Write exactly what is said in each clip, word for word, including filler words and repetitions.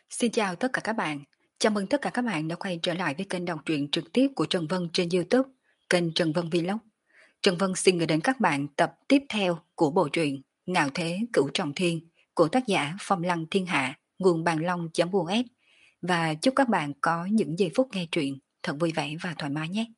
Xin chào tất cả các bạn. Chào mừng tất cả các bạn đã quay trở lại với kênh đọc truyện trực tiếp của Trần Vân trên YouTube, kênh Trần Vân Vlog. Trần Vân xin gửi đến các bạn tập tiếp theo của bộ truyện Ngạo Thế Cửu Trọng Thiên của tác giả Phong Lăng Thiên Hạ, nguồn bàn long.us, và chúc các bạn có những giây phút nghe truyện thật vui vẻ và thoải mái nhé.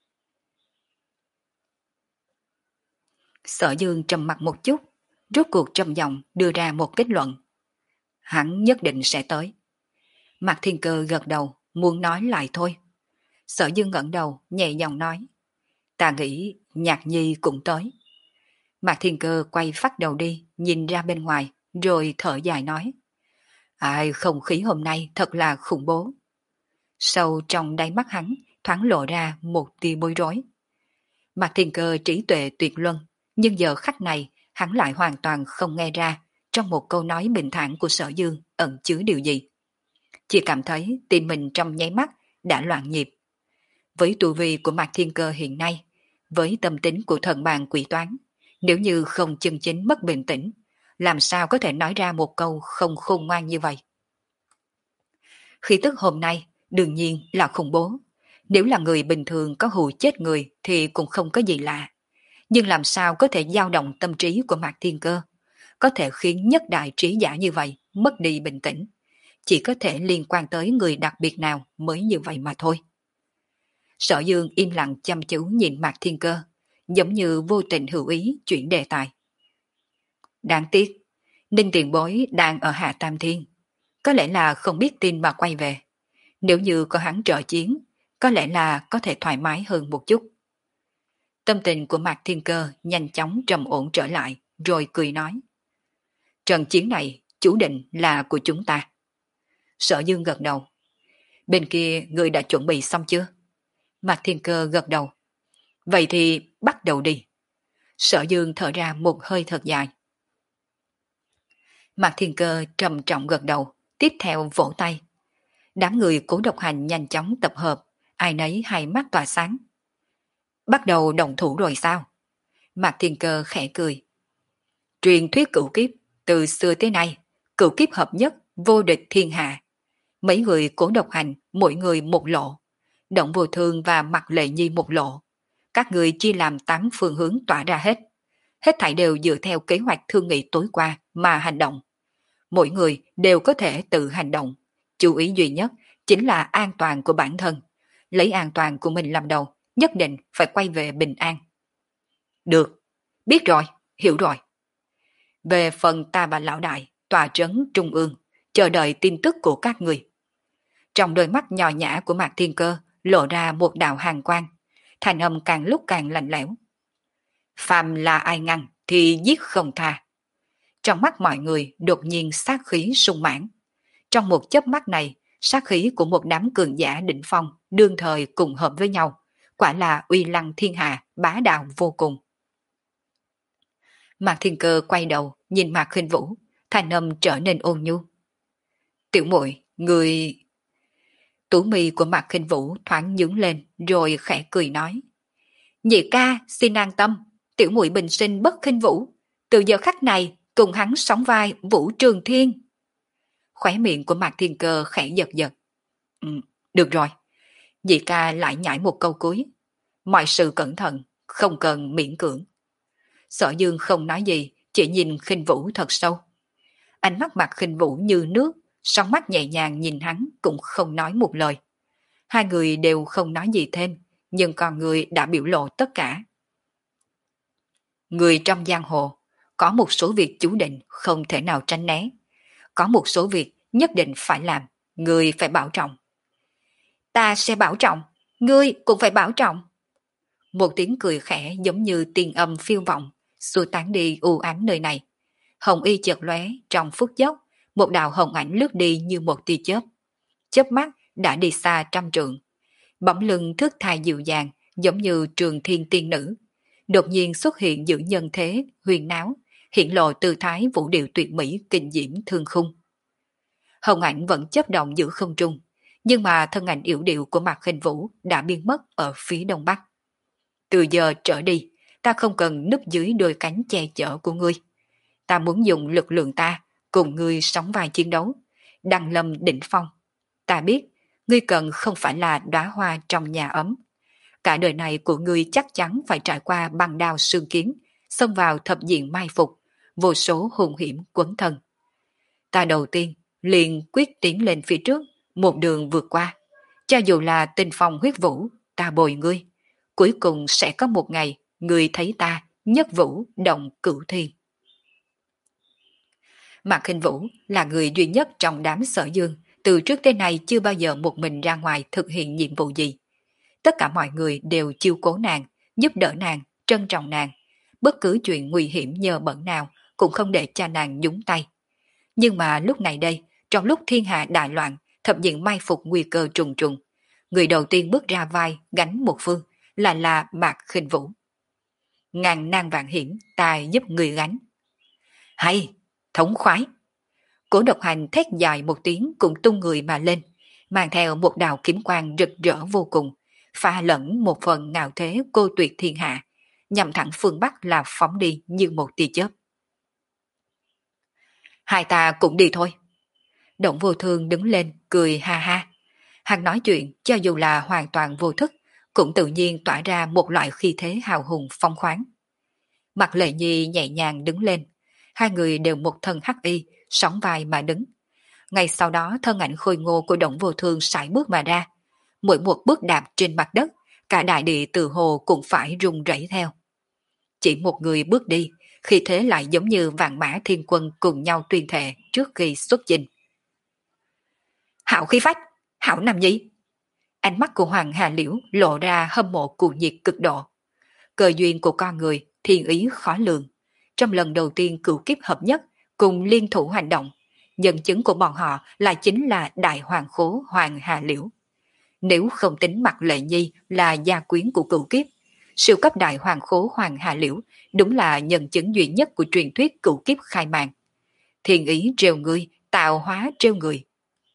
Sở Dương trầm mặt một chút, rốt cuộc trầm giọng đưa ra một kết luận. Hắn nhất định sẽ tới. Mạc Thiên Cơ gật đầu, muốn nói lại thôi. Sở Dương ngẩng đầu, nhẹ giọng nói. Ta nghĩ Nhạc Nhi cũng tới. Mạc Thiên Cơ quay phát đầu đi, nhìn ra bên ngoài, rồi thở dài nói. Ai, không khí hôm nay thật là khủng bố. Sâu trong đáy mắt hắn, thoáng lộ ra một tia bối rối. Mạc Thiên Cơ trí tuệ tuyệt luân, nhưng giờ khắc này, hắn lại hoàn toàn không nghe ra trong một câu nói bình thản của Sở Dương ẩn chứa điều gì. Chỉ cảm thấy tim mình trong nháy mắt đã loạn nhịp. Với tu vi của Mạc Thiên Cơ hiện nay, với tâm tính của thần bàn quỷ toán, nếu như không chân chính mất bình tĩnh, làm sao có thể nói ra một câu không khôn ngoan như vậy? Khí tức hôm nay đương nhiên là khủng bố. Nếu là người bình thường có hù chết người thì cũng không có gì lạ. Nhưng làm sao có thể dao động tâm trí của Mạc Thiên Cơ, có thể khiến nhất đại trí giả như vậy mất đi bình tĩnh? Chỉ có thể liên quan tới người đặc biệt nào mới như vậy mà thôi. Sở Dương im lặng chăm chú nhìn Mạc Thiên Cơ, giống như vô tình hữu ý chuyển đề tài. Đáng tiếc, Ninh Tiền Bối đang ở Hạ Tam Thiên. Có lẽ là không biết tin mà quay về. Nếu như có hắn trợ chiến, có lẽ là có thể thoải mái hơn một chút. Tâm tình của Mạc Thiên Cơ nhanh chóng trầm ổn trở lại, rồi cười nói. Trận chiến này chủ định là của chúng ta. Sở Dương gật đầu. Bên kia người đã chuẩn bị xong chưa? Mạc Thiên Cơ gật đầu. Vậy thì bắt đầu đi. Sở Dương thở ra một hơi thật dài. Mạc Thiên Cơ trầm trọng gật đầu, tiếp theo vỗ tay. Đám người Cố Độc Hành nhanh chóng tập hợp, ai nấy hai mắt tỏa sáng. Bắt đầu động thủ rồi sao? Mạc Thiên Cơ khẽ cười. Truyền thuyết cửu kiếp, từ xưa tới nay, cửu kiếp hợp nhất, vô địch thiên hạ. Mấy người Cố Độc Hành, mỗi người một lộ. Động Vô Thương và Mạc Lệ Nhi một lộ. Các người chia làm tám phương hướng tỏa ra hết. Hết thảy đều dựa theo kế hoạch thương nghị tối qua mà hành động. Mỗi người đều có thể tự hành động. Chú ý duy nhất chính là an toàn của bản thân. Lấy an toàn của mình làm đầu, nhất định phải quay về bình an. Được, biết rồi, hiểu rồi. Về phần ta và lão đại, tòa trấn trung ương, chờ đợi tin tức của các người. Trong đôi mắt nhỏ nhã của Mạc Thiên Cơ lộ ra một đạo hàn quang, thành âm càng lúc càng lạnh lẽo. Phàm là ai ngăn thì giết không tha. Trong mắt mọi người đột nhiên sát khí sung mãn. Trong một chớp mắt này, sát khí của một đám cường giả đỉnh phong đương thời cùng hợp với nhau, quả là uy lăng thiên hạ, bá đạo vô cùng. Mạc Thiên Cơ quay đầu nhìn Mạc Khinh Vũ, thành âm trở nên ôn nhu. Tiểu muội, người... Tú mi của Mạc Khinh Vũ thoáng nhướng lên rồi khẽ cười nói. Nhị ca xin an tâm, tiểu muội bình sinh bất khinh vũ, từ giờ khắc này cùng hắn sóng vai Vũ Trường Thiên. Khóe miệng của Mạc Thiên Cơ khẽ giật giật. Ừ, được rồi. Nhị ca lại nhảy một câu cuối. Mọi sự cẩn thận, không cần miễn cưỡng. Sở Dương không nói gì, chỉ nhìn Khinh Vũ thật sâu. Ánh mắt Mạc Khinh Vũ như nước, sóng mắt nhẹ nhàng nhìn hắn cũng không nói một lời. Hai người đều không nói gì thêm, nhưng con người đã biểu lộ tất cả. Người trong giang hồ, có một số việc chú định không thể nào tránh né. Có một số việc nhất định phải làm, người phải bảo trọng. Ta sẽ bảo trọng, ngươi cũng phải bảo trọng. Một tiếng cười khẽ giống như tiên âm phiêu vọng, xua tán đi u ám nơi này. Hồng y chợt lóe trong phút chốc, một đạo hồng ảnh lướt đi như một tia chớp. Chớp mắt đã đi xa trăm trượng. Bỗng lưng thước tha dịu dàng, giống như Trường Thiên tiên nữ. Đột nhiên xuất hiện giữa nhân thế, huyền náo, hiện lộ tư thái vũ điệu tuyệt mỹ kinh diễm thương khung. Hồng ảnh vẫn chấp động giữa không trung, nhưng mà thân ảnh yểu điệu của Mạc Khinh Vũ đã biến mất ở phía đông bắc. Từ giờ trở đi, ta không cần núp dưới đôi cánh che chở của ngươi. Ta muốn dùng lực lượng ta cùng ngươi sóng vai chiến đấu, đăng lâm đỉnh phong. Ta biết, ngươi cần không phải là đóa hoa trong nhà ấm. Cả đời này của ngươi chắc chắn phải trải qua băng đao sương kiếm, xông vào thập diện mai phục, vô số hung hiểm quấn thân. Ta đầu tiên liền quyết tiến lên phía trước, một đường vượt qua. Cho dù là tinh phong huyết vũ, ta bồi ngươi. Cuối cùng sẽ có một ngày, ngươi thấy ta nhất vũ động cửu thiên. Mạc Khinh Vũ là người duy nhất trong đám Sở Dương, từ trước tới nay chưa bao giờ một mình ra ngoài thực hiện nhiệm vụ gì. Tất cả mọi người đều chiêu cố nàng, giúp đỡ nàng, trân trọng nàng. Bất cứ chuyện nguy hiểm nhờ bận nào cũng không để cho nàng nhúng tay. Nhưng mà lúc này đây, trong lúc thiên hạ đại loạn, thập diện mai phục nguy cơ trùng trùng, người đầu tiên bước ra vai gánh một phương là là Mạc Khinh Vũ. Ngàn nan vạn hiểm, ta giúp người gánh. Hay, thống khoái. Cổ Độc Hành thét dài một tiếng cũng tung người mà lên, mang theo một đạo kiếm quang rực rỡ vô cùng, pha lẫn một phần ngạo thế cô tuyệt thiên hạ, nhằm thẳng phương Bắc là phóng đi như một tia chớp. Hai ta cũng đi thôi. Động Vô Thương đứng lên cười ha ha. Hắn nói chuyện cho dù là hoàn toàn vô thức, cũng tự nhiên tỏa ra một loại khí thế hào hùng phong khoáng. Mặt Lệ Nhi nhẹ nhàng đứng lên, hai người đều một thân hắc y, sóng vai mà đứng. Ngay sau đó thân ảnh khôi ngô của Động Vô Thương sải bước mà ra. Mỗi một bước đạp trên mặt đất, cả đại địa từ hồ cũng phải rung rẩy theo. Chỉ một người bước đi, khi thế lại giống như vạn mã thiên quân cùng nhau tuyên thệ trước khi xuất chinh. Hảo khí phách, hảo nam nhi. Ánh mắt của Hoàng Hà Liễu lộ ra hâm mộ cuồng nhiệt cực độ. Cơ duyên của con người, thiên ý khó lường. Trong lần đầu tiên cửu kiếp hợp nhất, cùng liên thủ hành động, nhân chứng của bọn họ là chính là đại hoàng khố Hoàng Hà Liễu. Nếu không tính Mặt Lệ Nhi là gia quyến của cửu kiếp, siêu cấp đại hoàng khố Hoàng Hà Liễu đúng là nhân chứng duy nhất của truyền thuyết cửu kiếp khai màn. Thiên ý trêu người, tạo hóa trêu người.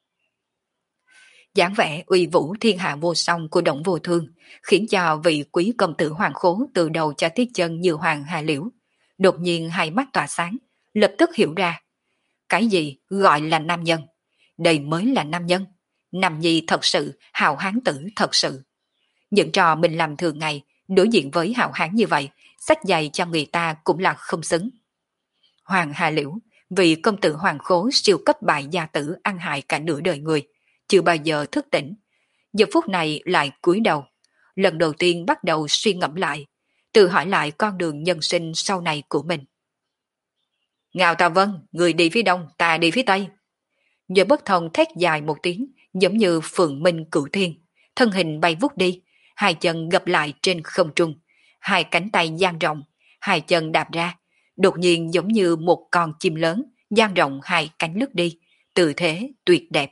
Dáng vẻ uy vũ thiên hạ vô song của Động Vô Thương khiến cho vị quý công tử hoàng khố từ đầu cho tiết chân như Hoàng Hà Liễu đột nhiên hai mắt tỏa sáng, lập tức hiểu ra. Cái gì gọi là nam nhân? Đây mới là nam nhân. Nam nhi thật sự, hào hán tử thật sự. Những trò mình làm thường ngày, đối diện với hào hán như vậy, sách giày cho người ta cũng là không xứng. Hoàng Hà Liễu, vị công tử hoàng khố siêu cấp bại gia tử ăn hại cả nửa đời người, chưa bao giờ thức tỉnh. Giờ phút này lại cúi đầu, lần đầu tiên bắt đầu suy ngẫm lại, tự hỏi lại con đường nhân sinh sau này của mình. Ngao Tà Vân, người đi phía đông, ta đi phía tây. Nhờ bất thông thét dài một tiếng, giống như phượng minh cửu thiên, thân hình bay vút đi, hai chân gập lại trên không trung, hai cánh tay dang rộng, hai chân đạp ra, đột nhiên giống như một con chim lớn, dang rộng hai cánh lướt đi, tư thế tuyệt đẹp.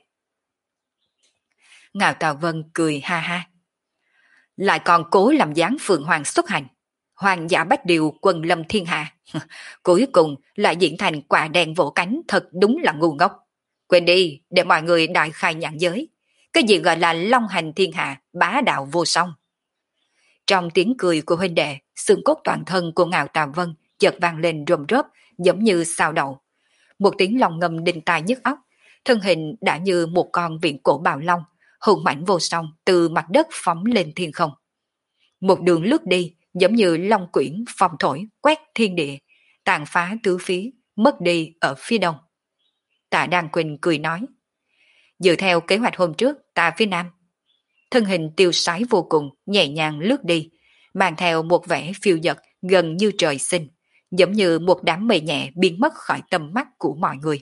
Ngao Tà Vân cười ha ha. Lại còn cố làm dáng phượng hoàng xuất hành. Hoàng giả bách điều quần lâm thiên hạ. Cuối cùng lại diễn thành quả đen vỗ cánh, thật đúng là ngu ngốc. Quên đi, để mọi người đại khai nhãn giới. Cái gì gọi là long hành thiên hạ, bá đạo vô song. Trong tiếng cười của huynh đệ, xương cốt toàn thân của Ngao Tà Vân chợt vang lên rôm rớp, giống như sao đậu. Một tiếng lòng ngầm đinh tai nhức óc, thân hình đã như một con viễn cổ bào long, hùng mãnh vô song từ mặt đất phóng lên thiên không. Một đường lướt đi, giống như long quyển phong thổi quét thiên địa, tàn phá tứ phía, mất đi ở phía đông. Tạ Đan Quỳnh cười nói, dựa theo kế hoạch hôm trước, ta phía nam. Thân hình tiêu sái vô cùng, nhẹ nhàng lướt đi, mang theo một vẻ phiêu dật gần như trời sinh, giống như một đám mây nhẹ biến mất khỏi tầm mắt của mọi người.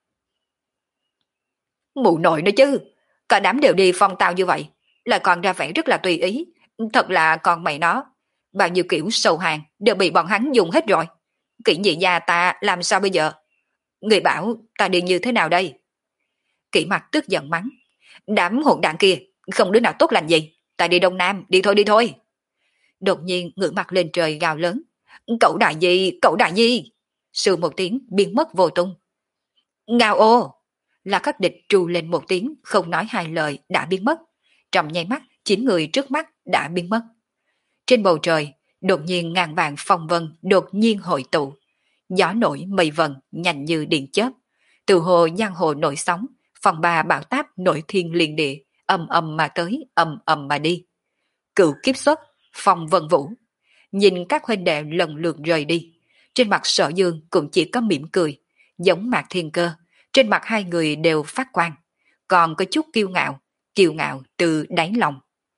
Mụ nội nữa chứ, cả đám đều đi phong tao như vậy, lại còn ra vẻ rất là tùy ý, thật là con mày nó. Bao nhiêu kiểu sầu hàng đều bị bọn hắn dùng hết rồi. Kỷ nhị gia ta làm sao bây giờ? Người bảo ta đi như thế nào đây? Kỷ Mặc tức giận mắng. Đám hỗn đảng kia, không đứa nào tốt lành gì. Ta đi Đông Nam, đi thôi đi thôi. Đột nhiên ngửa mặt lên trời gào lớn. Cậu đại di, cậu đại di. Sư một tiếng biến mất vô tung. Ngao ô! Là các địch trù lên một tiếng, không nói hai lời đã biến mất. Trong nháy mắt, chín người trước mắt đã biến mất. Trên bầu trời, đột nhiên ngàn vạn phong vân đột nhiên hội tụ. Gió nổi mây vần nhanh như điện chớp. Từ hồ giang hồ nổi sóng, Phòng ba bão táp nổi thiên liền địa, ầm ầm mà tới, ầm ầm mà đi. Cựu kiếp xuất, Phong Vân Vũ. Nhìn các huynh đệ lần lượt rời đi. Trên mặt Sở Dương cũng chỉ có mỉm cười, giống Mạc Thiên Cơ. Trên mặt hai người đều phát quang, còn có chút kiêu ngạo, kiêu ngạo từ đáy lòng.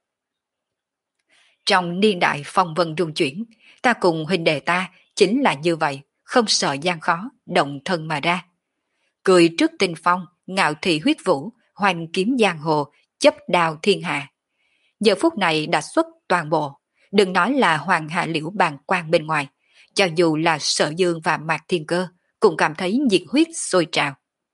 Trong niên đại phong vân rung chuyển, ta cùng huynh đệ ta chính là như vậy, không sợ gian khó, động thân mà ra. Cười trước tinh phong, ngạo thị huyết vũ, hoành kiếm giang hồ, chấp đào thiên hạ. Giờ phút này đã xuất toàn bộ, đừng nói là hoàng hạ liễu bàn quan bên ngoài, cho dù là Sở Dương và Mạc Thiên Cơ cũng cảm thấy nhiệt huyết sôi trào.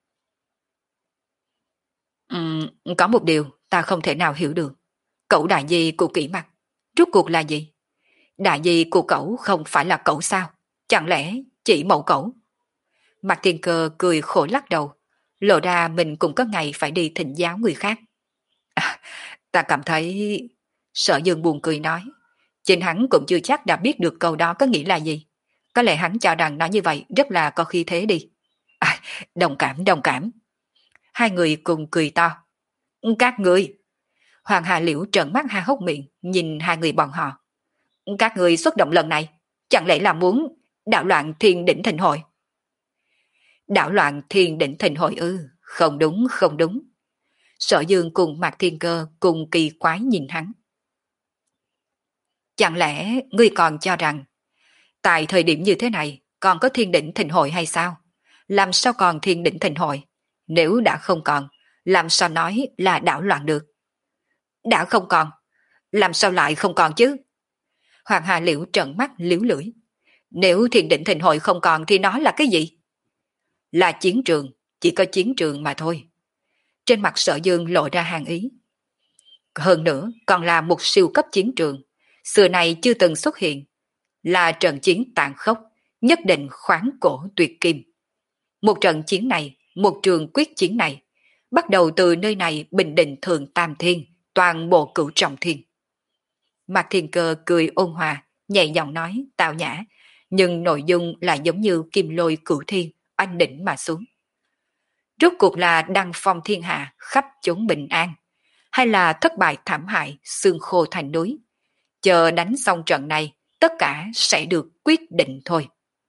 Uhm, có một điều ta không thể nào hiểu được. Cậu đại di của kỹ mặt, rốt cuộc là gì? Đại di của cậu không phải là cậu sao? Chẳng lẽ chỉ mẫu cậu? Mạc Thiên Cơ cười khổ lắc đầu, lộ ra mình cũng có ngày phải đi thỉnh giáo người khác. À, ta cảm thấy... Sở Dương buồn cười nói, chính hắn cũng chưa chắc đã biết được câu đó có nghĩa là gì. Có lẽ hắn cho rằng nói như vậy rất là có khí thế đi. À, đồng cảm, đồng cảm. Hai người cùng cười to. Các người... Hoàng Hà Liễu trợn mắt ha hốc miệng, nhìn hai người bọn họ. Các người xuất động lần này, chẳng lẽ là muốn đảo loạn thiên đỉnh thịnh hội? Đảo loạn thiên đỉnh thịnh hội ư? Không đúng, không đúng. Sở Dương cùng Mạc Thiên Cơ cùng kỳ quái nhìn hắn. Chẳng lẽ ngươi còn cho rằng tại thời điểm như thế này còn có thiên đỉnh thịnh hội hay sao? Làm sao còn thiên đỉnh thịnh hội? Nếu đã không còn, làm sao nói là đảo loạn được? Đã không còn, làm sao lại không còn chứ? Hoàng Hà Liễu trợn mắt liếu lưỡi. Nếu thiên đỉnh thịnh hội không còn thì nó là cái gì? Là chiến trường, chỉ có chiến trường mà thôi. Trên mặt Sở Dương lộ ra hàng ý. Hơn nữa còn là một siêu cấp chiến trường, xưa này chưa từng xuất hiện. Là trận chiến tàn khốc, nhất định khoáng cổ tuyệt kim. Một trận chiến này, một trường quyết chiến này, bắt đầu từ nơi này bình định thường tam thiên, toàn bộ cửu trọng thiên. Mạc Thiên Cơ cười ôn hòa, nhẹ giọng nói, tào nhã, nhưng nội dung lại giống như kim lôi cửu thiên, oanh đỉnh mà xuống. Rốt cuộc là đăng phong thiên hạ, khắp chốn bình an, hay là thất bại thảm hại, xương khô thành núi? Chờ đánh xong trận này, tất cả sẽ được quyết định thôi.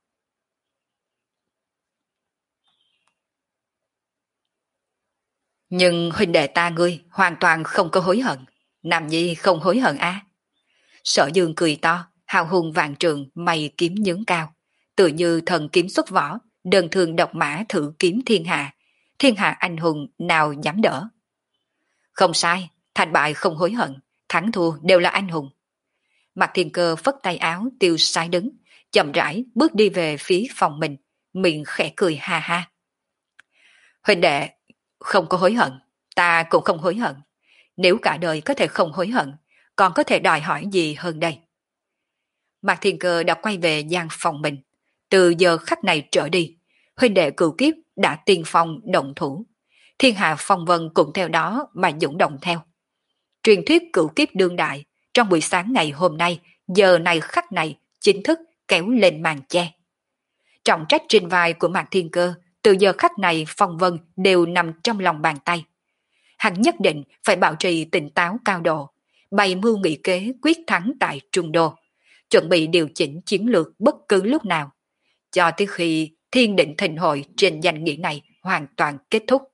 Nhưng huynh đệ ta ngươi hoàn toàn không có hối hận. Nam Nhi không hối hận á. À? Sở Dương cười to, hào hùng vạn trường, mày kiếm nhướng cao. Tự như thần kiếm xuất võ, đơn thường độc mã thử kiếm thiên hạ. Thiên hạ anh hùng nào dám đỡ. Không sai, thành bại không hối hận, thắng thua đều là anh hùng. Mạc Thiên Cơ phất tay áo tiêu sái đứng, chậm rãi bước đi về phía phòng mình, miệng khẽ cười ha ha. Huynh đệ, không có hối hận, ta cũng không hối hận. Nếu cả đời có thể không hối hận, còn có thể đòi hỏi gì hơn đây? Mạc Thiên Cơ đã quay về gian phòng mình. Từ giờ khắc này trở đi, huynh đệ cửu kiếp đã tiên phong động thủ. Thiên hạ phong vân cũng theo đó mà dũng động theo. Truyền thuyết cửu kiếp đương đại, trong buổi sáng ngày hôm nay, giờ này khắc này, chính thức kéo lên màn che. Trọng trách trên vai của Mạc Thiên Cơ, từ giờ khắc này phong vân đều nằm trong lòng bàn tay. Hắn nhất định phải bảo trì tỉnh táo cao độ, bày mưu nghị kế quyết thắng tại Trung Đô, chuẩn bị điều chỉnh chiến lược bất cứ lúc nào, cho tới khi thiên định thịnh hội trên danh nghĩa này hoàn toàn kết thúc.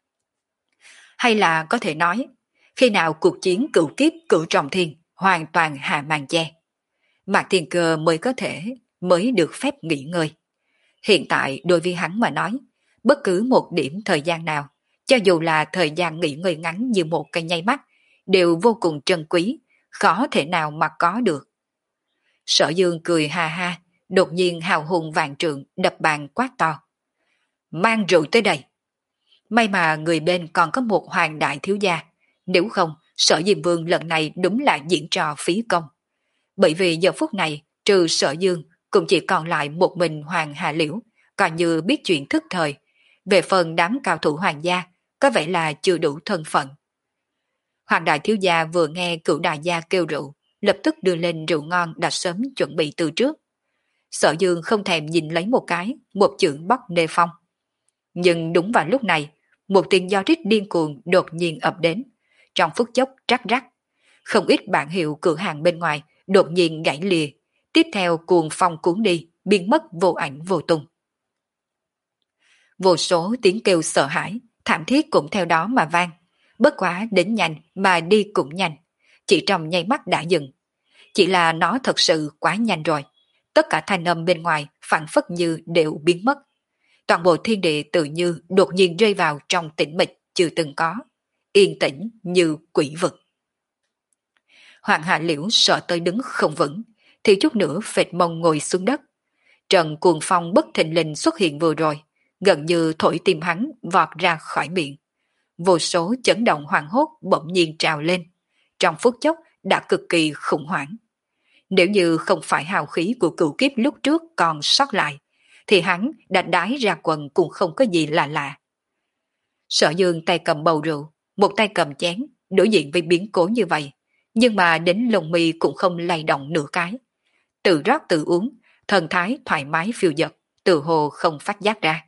Hay là có thể nói, khi nào cuộc chiến cửu kiếp cửu trọng thiên hoàn toàn hạ màn che, Mạc Thiên Cơ mới có thể, mới được phép nghỉ ngơi. Hiện tại đối với hắn mà nói, bất cứ một điểm thời gian nào, cho dù là thời gian nghỉ ngơi ngắn như một cái nháy mắt, đều vô cùng trân quý, khó thể nào mà có được. Sở Dương cười ha ha, đột nhiên hào hùng vạn trượng đập bàn quát to. Mang rượu tới đây. May mà người bên còn có một hoàng đại thiếu gia, nếu không, Sở Diêm Vương lần này đúng là diễn trò phí công. Bởi vì giờ phút này, trừ Sở Dương, cũng chỉ còn lại một mình Hoàng Hà Liễu, coi như biết chuyện thức thời. Về phần đám cao thủ hoàng gia, có vẻ là chưa đủ thân phận. Hoàng đại thiếu gia vừa nghe cửu đại gia kêu rượu, lập tức đưa lên rượu ngon đã sớm chuẩn bị từ trước. Sở Dương không thèm nhìn lấy một cái, một chưởng bóc nê phong. Nhưng đúng vào lúc này, một tiếng gió rít điên cuồng đột nhiên ập đến. Trong phút chốc rắc rắc, không ít bảng hiệu cửa hàng bên ngoài đột nhiên gãy lìa, tiếp theo cuồng phong cuốn đi, biến mất vô ảnh vô tung. Vô số tiếng kêu sợ hãi, thảm thiết cũng theo đó mà vang. Bất quá đến nhanh mà đi cũng nhanh, chỉ trong nháy mắt đã dừng. Chỉ là nó thật sự quá nhanh rồi. Tất cả thanh âm bên ngoài phảng phất như đều biến mất. Toàn bộ thiên địa tự như đột nhiên rơi vào trong tĩnh mịch chưa từng có, yên tĩnh như quỷ vực. Hoàng Hạ Liễu sợ tới đứng không vững, thì chút nữa phệt mông ngồi xuống đất. Trận cuồng phong bất thình lình xuất hiện vừa rồi, gần như thổi tim hắn vọt ra khỏi miệng. Vô số chấn động hoảng hốt bỗng nhiên trào lên, trong phút chốc đã cực kỳ khủng hoảng. Nếu như không phải hào khí của cửu kiếp lúc trước còn sót lại, thì hắn đã đái ra quần cũng không có gì lạ lạ. Sở Dương tay cầm bầu rượu, một tay cầm chén, đối diện với biến cố như vậy, nhưng mà đến lồng mi cũng không lay động nửa cái. Tự rót tự uống, thần thái thoải mái phiêu dật, tự hồ không phát giác ra.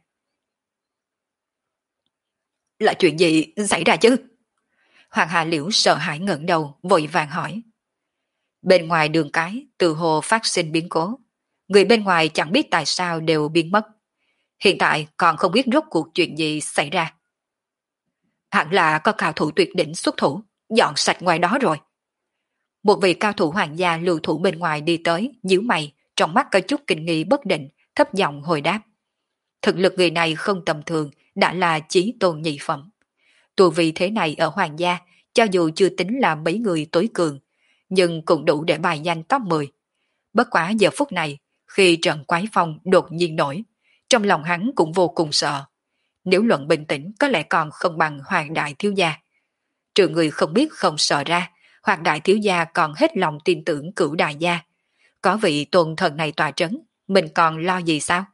Là chuyện gì xảy ra chứ? Hoàng Hà Liễu sợ hãi ngẩng đầu, vội vàng hỏi. Bên ngoài đường cái, tự hồ phát sinh biến cố. Người bên ngoài chẳng biết tại sao đều biến mất. Hiện tại còn không biết rốt cuộc chuyện gì xảy ra. Hẳn là có cao thủ tuyệt đỉnh xuất thủ, dọn sạch ngoài đó rồi. Một vị cao thủ hoàng gia lưu thủ bên ngoài đi tới, nhíu mày, trong mắt có chút kinh nghi bất định, thấp giọng hồi đáp. Thực lực người này không tầm thường, đã là chí tôn nhị phẩm. Tu vi thế này ở hoàng gia, cho dù chưa tính là mấy người tối cường, nhưng cũng đủ để bài danh top mười. Bất quá giờ phút này, khi trận quái phong đột nhiên nổi, trong lòng hắn cũng vô cùng sợ. Nếu luận bình tĩnh có lẽ còn không bằng Hoàng Đại Thiếu Gia. Trừ người không biết không sợ ra, Hoàng Đại Thiếu Gia còn hết lòng tin tưởng Cửu Đại Gia. Có vị tôn thần này tòa trấn, mình còn lo gì sao?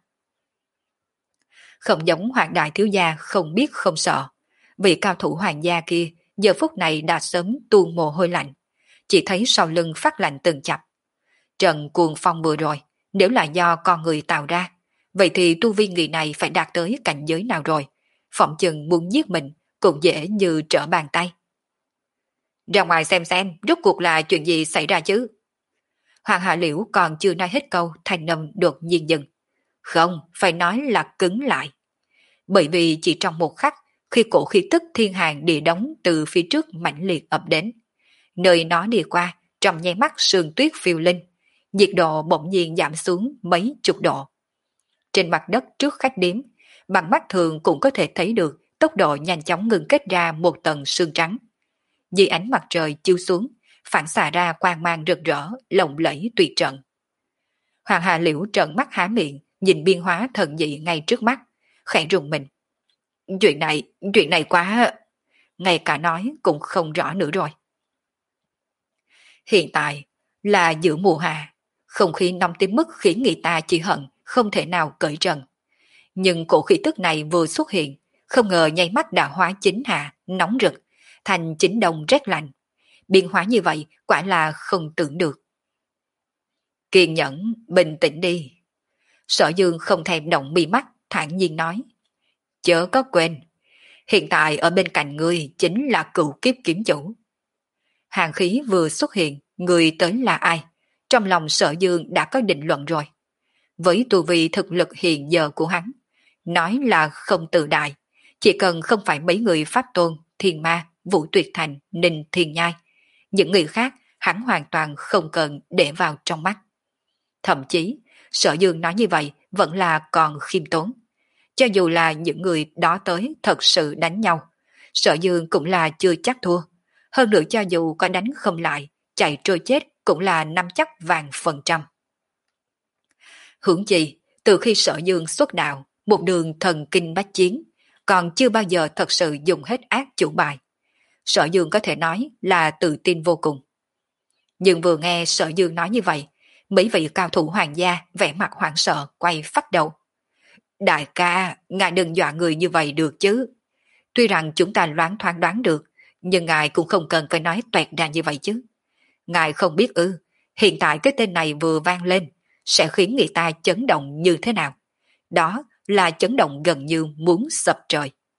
Không giống Hoàng Đại Thiếu Gia không biết không sợ. Vị cao thủ hoàng gia kia giờ phút này đã sớm tuôn mồ hôi lạnh. Chỉ thấy sau lưng phát lạnh từng chập. Trận cuồng phong vừa rồi, nếu là do con người tạo ra, vậy thì tu vi người này phải đạt tới cảnh giới nào rồi? Phỏng chừng muốn giết mình cũng dễ như trở bàn tay. Ra ngoài xem xem, rốt cuộc là chuyện gì xảy ra chứ? Hoàng Hạ Liễu còn chưa nói hết câu, thanh âm đột nhiên dừng. Không, phải nói là cứng lại. Bởi vì chỉ trong một khắc, khi cổ khí tức thiên hàng địa đóng từ phía trước mãnh liệt ập đến, nơi nó đi qua, trong nháy mắt sương tuyết phiêu linh, nhiệt độ bỗng nhiên giảm xuống mấy chục độ. Trên mặt đất trước khách điếm, bằng mắt thường cũng có thể thấy được tốc độ nhanh chóng ngừng kết ra một tầng sương trắng. Dưới ánh mặt trời chiếu xuống, phản xạ ra quang mang rực rỡ, lộng lẫy tuyệt trận. Hoàng Hà Liễu trợn mắt há miệng, nhìn biên hóa thần dị ngay trước mắt, khẽ rùng mình. Chuyện này, chuyện này quá... Ngay cả nói cũng không rõ nữa rồi. Hiện tại là giữa mùa hạ, không khí nóng tới mức khiến người ta chỉ hận không thể nào cởi trần. Nhưng cổ khí tức này vừa xuất hiện, không ngờ nháy mắt đã hóa chính hạ, nóng rực, thành chính đông rét lạnh. Biến hóa như vậy quả là không tưởng được. Kiên nhẫn, bình tĩnh đi. Sở Dương không thèm động mi mắt, thản nhiên nói. Chớ có quên, hiện tại ở bên cạnh ngươi chính là cựu kiếp kiếm chủ. Hàng khí vừa xuất hiện, người tới là ai? Trong lòng Sở Dương đã có định luận rồi. Với tu vi thực lực hiện giờ của hắn, nói là không tự đại, chỉ cần không phải mấy người Pháp Tôn, Thiên Ma, Vũ Tuyệt Thành, Ninh Thiên Nhai, những người khác hắn hoàn toàn không cần để vào trong mắt. Thậm chí, Sở Dương nói như vậy vẫn là còn khiêm tốn. Cho dù là những người đó tới thật sự đánh nhau, Sở Dương cũng là chưa chắc thua. Hơn nữa cho dù có đánh không lại, chạy trôi chết cũng là nắm chắc vàng phần trăm. Hưởng chi, từ khi Sở Dương xuất đạo, một đường thần kinh bách chiến, còn chưa bao giờ thật sự dùng hết ác chủ bài. Sở Dương có thể nói là tự tin vô cùng. Nhưng vừa nghe Sở Dương nói như vậy, mấy vị cao thủ hoàng gia vẻ mặt hoảng sợ quay phát đầu. Đại ca, ngài đừng dọa người như vậy được chứ. Tuy rằng chúng ta loáng thoáng đoán được, nhưng ngài cũng không cần phải nói toẹt ra như vậy chứ. Ngài không biết ư, hiện tại cái tên này vừa vang lên, sẽ khiến người ta chấn động như thế nào. Đó là chấn động gần như muốn sập trời.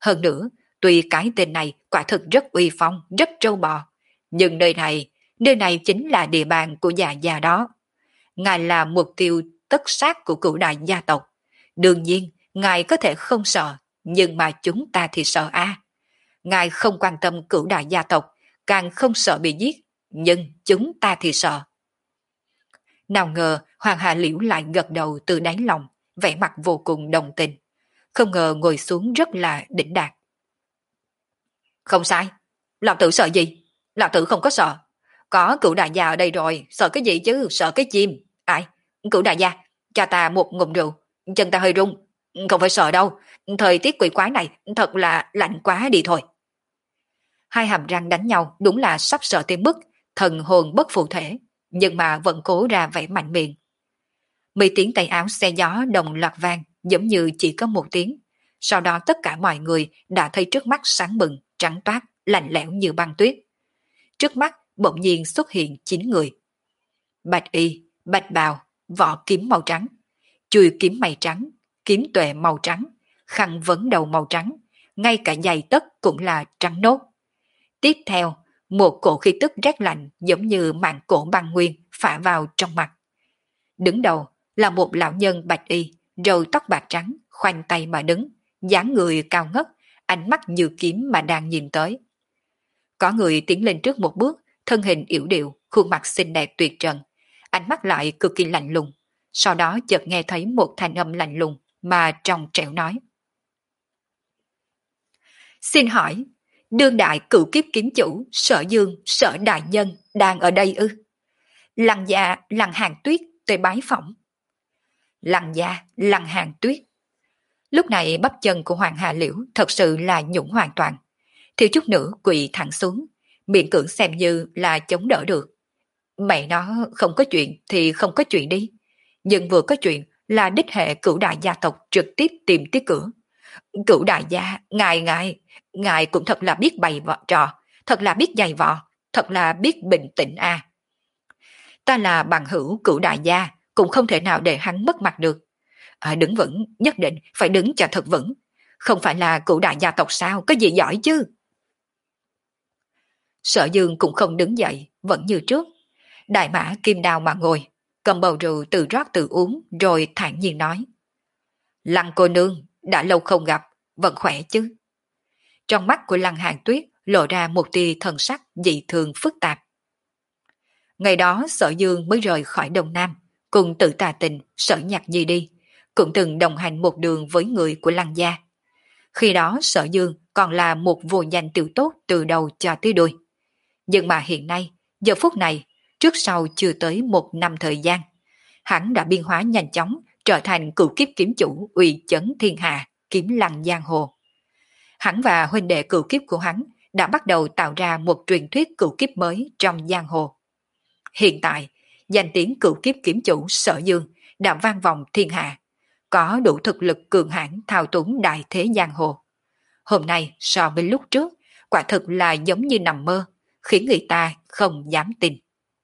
Hơn nữa, tuy cái tên này quả thực rất uy phong, rất trâu bò, nhưng nơi này, nơi này chính là địa bàn của già già đó. Ngài là mục tiêu tất sát của cửu đại gia tộc. Đương nhiên, ngài có thể không sợ, nhưng mà chúng ta thì sợ a. Ngài không quan tâm cửu đại gia tộc, càng không sợ bị giết, nhưng chúng ta thì sợ. Nào ngờ Hoàng Hà Liễu lại gật đầu từ đáy lòng, vẻ mặt vô cùng đồng tình. Không ngờ ngồi xuống rất là đỉnh đạt. Không sai, lão tử sợ gì? Lão tử không có sợ. Có cửu đại gia ở đây rồi, sợ cái gì chứ, sợ cái chim. Ai? Cửu đại gia, cho ta một ngụm rượu, chân ta hơi run. Không phải sợ đâu, thời tiết quỷ quái này thật là lạnh quá đi thôi. Hai hàm răng đánh nhau đúng là sắp sợ tới mức thần hồn bất phụ thể, nhưng mà vẫn cố ra vẻ mạnh miệng. Mấy tiếng tay áo xe gió đồng loạt vang, giống như chỉ có một tiếng. Sau đó tất cả mọi người đã thấy trước mắt sáng bừng, trắng toát, lạnh lẽo như băng tuyết. Trước mắt bỗng nhiên xuất hiện chín người. Bạch y, bạch bào, vỏ kiếm màu trắng, chùi kiếm mày trắng, kiếm tuệ màu trắng, khăn vấn đầu màu trắng, ngay cả giày tất cũng là trắng nốt. Tiếp theo, một cổ khí tức rét lạnh giống như mạng cổ băng nguyên phả vào trong mặt. Đứng đầu là một lão nhân bạch y, râu tóc bạc trắng, khoanh tay mà đứng, dáng người cao ngất, ánh mắt như kiếm mà đang nhìn tới. Có người tiến lên trước một bước, thân hình yểu điệu, khuôn mặt xinh đẹp tuyệt trần, ánh mắt lại cực kỳ lạnh lùng. Sau đó chợt nghe thấy một thanh âm lạnh lùng mà trong trẻo nói: Xin hỏi, đương đại cửu kiếp kiếm chủ Sở Dương, Sở đại nhân đang ở đây ư? Lăng gia, Lăng Hàn Tuyết tới bái phỏng. Lăng gia, Lăng Hàn Tuyết. Lúc này bắp chân của Hoàng Hà Liễu thật sự là nhũn hoàn toàn, thiếu chút nữa quỳ thẳng xuống, miệng cưỡng xem như là chống đỡ được. Mẹ nó không có chuyện thì không có chuyện đi, nhưng vừa có chuyện là đích hệ cửu đại gia tộc trực tiếp tìm tới cửa. Cửu đại gia, ngài ngài, ngài cũng thật là biết bày võ trò, thật là biết giày vò, thật là biết bình tĩnh a. À. Ta là bằng hữu cửu đại gia, cũng không thể nào để hắn mất mặt được. À, đứng vững, nhất định phải đứng cho thật vững. Không phải là cửu đại gia tộc sao, có gì giỏi chứ. Sở Dương cũng không đứng dậy, vẫn như trước. Đại mã kim đao mà ngồi, cầm bầu rượu từ rót từ uống, rồi thản nhiên nói: Lăng cô nương, đã lâu không gặp, vẫn khỏe chứ? Trong mắt của Lăng Hàn Tuyết lộ ra một tia thần sắc dị thường phức tạp. Ngày đó Sở Dương mới rời khỏi Đông Nam, cùng Tự Tà Tình, Sở Nhạc Nhi đi, cũng từng đồng hành một đường với người của Lăng gia. Khi đó Sở Dương còn là một vô danh tiểu tốt từ đầu cho tới đuôi. Nhưng mà hiện nay, giờ phút này, trước sau chưa tới một năm thời gian, hắn đã biên hóa nhanh chóng trở thành cửu kiếp kiếm chủ uy chấn thiên hạ, kiếm lăng giang hồ. Hắn và huynh đệ cửu kiếp của hắn đã bắt đầu tạo ra một truyền thuyết cửu kiếp mới trong giang hồ. Hiện tại, danh tiếng cửu kiếp kiếm chủ Sở Dương đã vang vọng thiên hạ, có đủ thực lực cường hãn thao túng đại thế giang hồ. Hôm nay so với lúc trước, quả thực là giống như nằm mơ, khiến người ta không dám tin.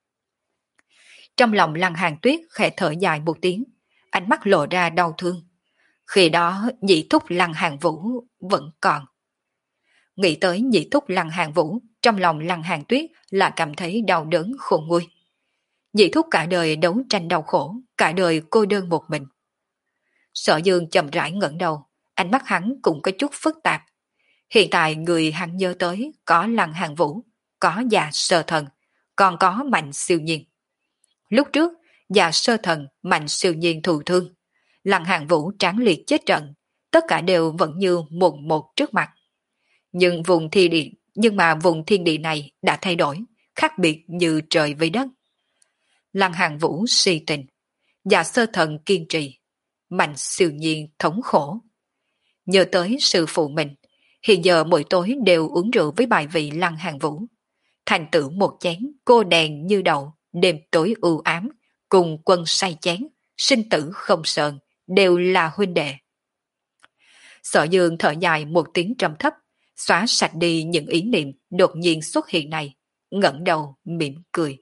Trong lòng Lăng Hàn Tuyết khẽ thở dài một tiếng, ánh mắt lộ ra đau thương. Khi đó nhị thúc Lăng Hàn Vũ vẫn còn. Nghĩ tới nhị thúc Lăng Hàn Vũ, trong lòng Lăng Hàn Tuyết là cảm thấy đau đớn khôn nguôi. Nhị thúc cả đời đấu tranh đau khổ, cả đời cô đơn một mình. Sở Dương chậm rãi ngẩng đầu, ánh mắt hắn cũng có chút phức tạp. Hiện tại người hắn nhớ tới có Lăng Hàn Vũ, có Dạ Sơ Thần, còn có Mạnh Siêu Nhiên. Lúc trước, Dạ Sơ Thần, Mạnh Siêu Nhiên thụ thương, Lăng Hàn Vũ tráng liệt chết trận, tất cả đều vẫn như một một trước mặt. Nhưng vùng thiên địa, nhưng mà vùng thiên địa này đã thay đổi, khác biệt như trời với đất. Lăng Hàn Vũ si tình, Dạ Sơ Thần kiên trì, Mạnh Siêu Nhiên thống khổ. Nhớ tới sư phụ mình, hiện giờ mỗi tối đều uống rượu với bài vị Lăng Hàn Vũ. Thành tựu một chén cô đèn như đậu, đêm tối u ám, cùng quân say chén, sinh tử không sờn, đều là huynh đệ. Sở Dương thở dài một tiếng trầm thấp, xóa sạch đi những ý niệm đột nhiên xuất hiện này, ngẩng đầu mỉm cười.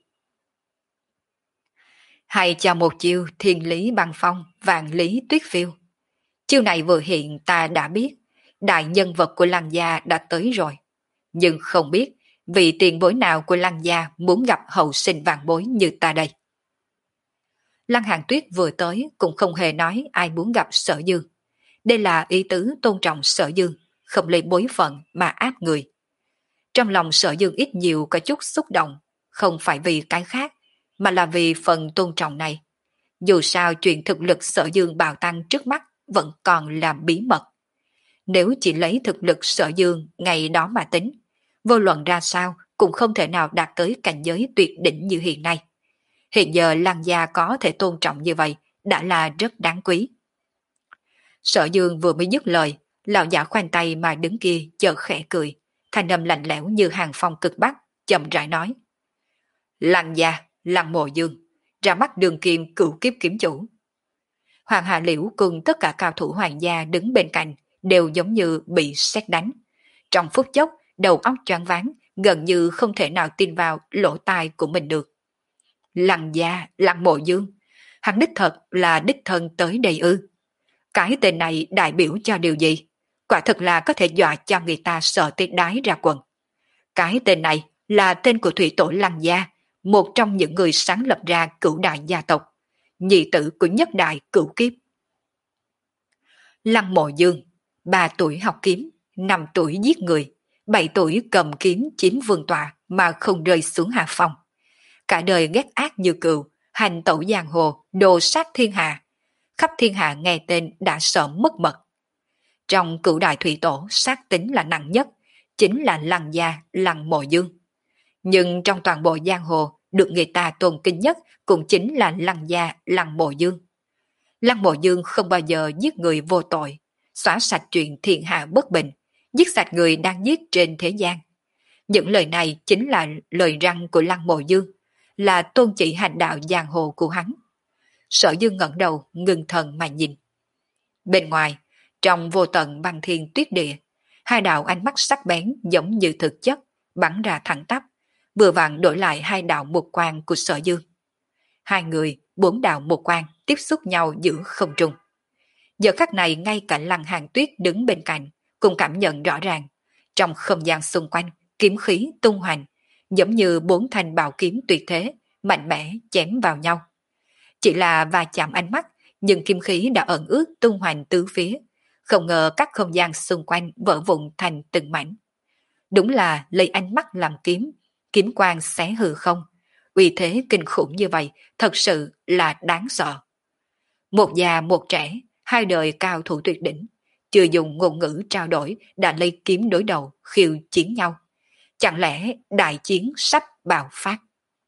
Hay cho một chiêu thiên lý băng phong, vạn lý tuyết phiêu. Chiêu này vừa hiện ta đã biết, đại nhân vật của Lăng gia đã tới rồi. Nhưng không biết vị tiền bối nào của Lăng gia muốn gặp hậu sinh vạn bối như ta đây. Lăng Hàn Tuyết vừa tới cũng không hề nói ai muốn gặp Sở Dương. Đây là ý tứ tôn trọng Sở Dương, không lấy bối phận mà áp người. Trong lòng Sở Dương ít nhiều có chút xúc động, không phải vì cái khác, mà là vì phần tôn trọng này. Dù sao chuyện thực lực Sở Dương bạo tăng trước mắt vẫn còn là bí mật. Nếu chỉ lấy thực lực Sở Dương ngày đó mà tính, vô luận ra sao cũng không thể nào đạt tới cảnh giới tuyệt đỉnh như hiện nay. Hiện giờ Lăng gia có thể tôn trọng như vậy đã là rất đáng quý. Sở Dương vừa mới dứt lời, lão giả khoanh tay mà đứng kia chợt khẽ cười, thanh âm lạnh lẽo như hàng phong cực bắc, chậm rãi nói: Lăng gia, Lăng Mộ Dương, ra mắt đường kim cửu kiếp kiếm chủ. Hoàng Hà Liễu cùng tất cả cao thủ hoàng gia đứng bên cạnh đều giống như bị sét đánh. Trong phút chốc, đầu óc choáng váng, gần như không thể nào tin vào lỗ tai của mình được. Lăng gia, Lăng Mộ Dương, hắn đích thật là đích thân tới đây ư? Cái tên này đại biểu cho điều gì? Quả thực là có thể dọa cho người ta sợ tới đái ra quần. Cái tên này là tên của thủy tổ Lăng gia, một trong những người sáng lập ra cửu đại gia tộc, nhị tử của nhất đại cửu kiếp. Lăng Mộ Dương, ba tuổi học kiếm, năm tuổi giết người, bảy tuổi cầm kiếm chiếm vương tọa mà không rơi xuống hạ phong. Cả đời ghét ác như cừu, hành tẩu giang hồ, đồ sát thiên hạ. Khắp thiên hạ nghe tên đã sợ mất mật. Trong cửu đại thủy tổ sát tính là nặng nhất, chính là Lăng gia, Lăng Mộ Dương. Nhưng trong toàn bộ giang hồ, được người ta tôn kính nhất cũng chính là Lăng gia, Lăng Mộ Dương. Lăng Mộ Dương không bao giờ giết người vô tội, xóa sạch chuyện thiên hạ bất bình, giết sạch người đang giết trên thế gian. Những lời này chính là lời răn của Lăng Mộ Dương, là tôn chỉ hành đạo giang hồ của hắn. Sở Dương ngẩng đầu, ngưng thần mà nhìn. Bên ngoài, trong vô tận băng thiên tuyết địa, hai đạo ánh mắt sắc bén giống như thực chất, bắn ra thẳng tắp, vừa vặn đổi lại hai đạo mục quang của Sở Dương. Hai người, bốn đạo mục quang tiếp xúc nhau giữa không trung. Giờ khắc này ngay cả Lăng Hàn Tuyết đứng bên cạnh, cũng cảm nhận rõ ràng, trong không gian xung quanh, kiếm khí tung hoành, giống như bốn thanh bảo kiếm tuyệt thế, mạnh mẽ chém vào nhau. Chỉ là va chạm ánh mắt, nhưng kiếm khí đã ẩn ướt tung hoành tứ phía, không ngờ các không gian xung quanh vỡ vụn thành từng mảnh. Đúng là lấy ánh mắt làm kiếm, kiếm quang xé hư không, uy thế kinh khủng như vậy thật sự là đáng sợ. Một già một trẻ, hai đời cao thủ tuyệt đỉnh, chưa dùng ngôn ngữ trao đổi đã lấy kiếm đối đầu khiêu chiến nhau. Chẳng lẽ đại chiến sắp bạo phát?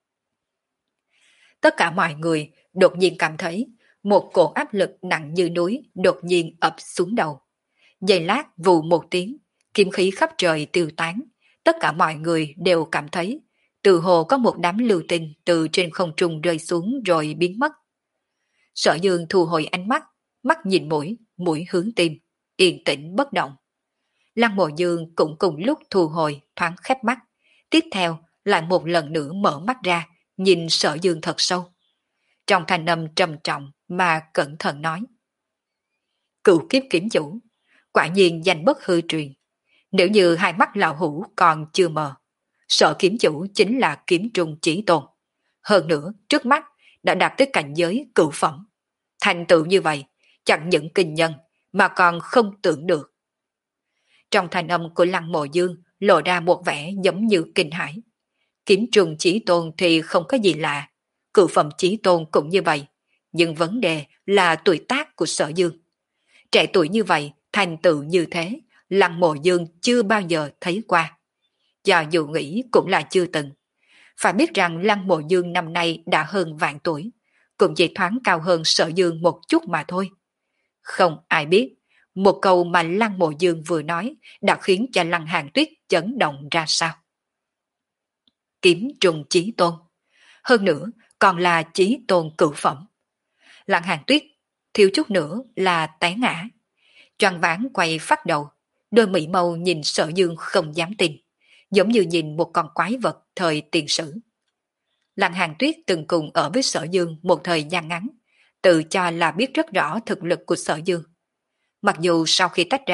Tất cả mọi người đột nhiên cảm thấy một cỗ áp lực nặng như núi đột nhiên ập xuống đầu. Giây lát vù một tiếng, kiếm khí khắp trời tiêu tán, tất cả mọi người đều cảm thấy từ hồ có một đám lưu tinh từ trên không trung rơi xuống rồi biến mất. Sở Dương thu hồi ánh mắt, mắt nhìn mũi, mũi hướng tim, yên tĩnh bất động. Lăng Mộ Dương cũng cùng lúc thu hồi thoáng khép mắt, tiếp theo lại một lần nữa mở mắt ra, nhìn Sở Dương thật sâu. Trong thanh âm trầm trọng mà cẩn thận nói: Cửu kiếp kiếm chủ, quả nhiên danh bất hư truyền. Nếu như hai mắt lão hủ còn chưa mờ, Sở kiếm chủ chính là kiếm trung chí tôn. Hơn nữa, trước mắt đã đạt tới cảnh giới cửu phẩm. Thành tựu như vậy, chẳng những kinh nhân mà còn không tưởng được. Trong thanh âm của Lăng Mộ Dương lộ ra một vẻ giống như kinh hãi. Kiếm trùng chí tôn thì không có gì lạ, cửu phẩm chí tôn cũng như vậy, nhưng vấn đề là tuổi tác của Sở Dương. Trẻ tuổi như vậy, thành tựu như thế, Lăng Mộ Dương chưa bao giờ thấy qua. Do dù nghĩ cũng là chưa từng. Phải biết rằng Lăng Mộ Dương năm nay đã hơn vạn tuổi, cũng chỉ thoáng cao hơn Sở Dương một chút mà thôi. Không ai biết, một câu mà Lăng Mộ Dương vừa nói đã khiến cho Lăng Hàn Tuyết chấn động ra sao. Kiếm trùng chí tôn, hơn nữa còn là chí tôn cửu phẩm. Lăng Hàn Tuyết thiếu chút nữa là té ngã, choáng váng quay phát đầu, đôi mỹ mâu nhìn Sở Dương không dám tin, giống như nhìn một con quái vật thời tiền sử. Lăng Hàn Tuyết từng cùng ở với Sở Dương một thời gian ngắn, tự cho là biết rất rõ thực lực của Sở Dương. Mặc dù sau khi tách ra,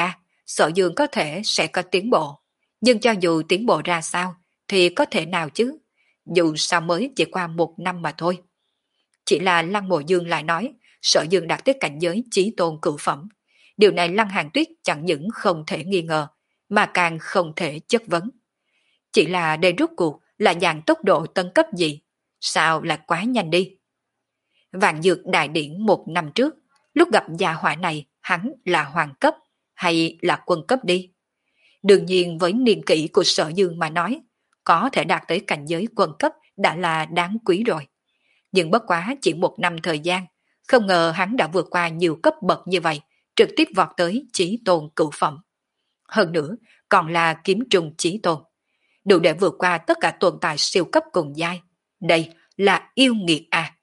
Sở Dương có thể sẽ có tiến bộ, nhưng cho dù tiến bộ ra sao thì có thể nào chứ, dù sao mới chỉ qua một năm mà thôi. Chỉ là Lăng Mộ Dương lại nói Sở Dương đạt tới cảnh giới chí tôn cửu phẩm. Điều này Lăng Hàn Tuyết chẳng những không thể nghi ngờ, mà càng không thể chất vấn. Chỉ là đây rốt cuộc là dạng tốc độ tấn cấp gì? Sao lại quá nhanh đi? Vạn Dược Đại Điển một năm trước, lúc gặp gia hỏa này, hắn là hoàng cấp hay là quân cấp đi? Đương nhiên với niên kỷ của Sở Dương mà nói, có thể đạt tới cảnh giới quân cấp đã là đáng quý rồi. Nhưng bất quá chỉ một năm thời gian, không ngờ hắn đã vượt qua nhiều cấp bậc như vậy, trực tiếp vọt tới chí tôn cửu phẩm. Hơn nữa, còn là kiếm trùng chí tôn. Đủ để vượt qua tất cả tồn tại siêu cấp cùng giai. Đây là yêu nghiệt à!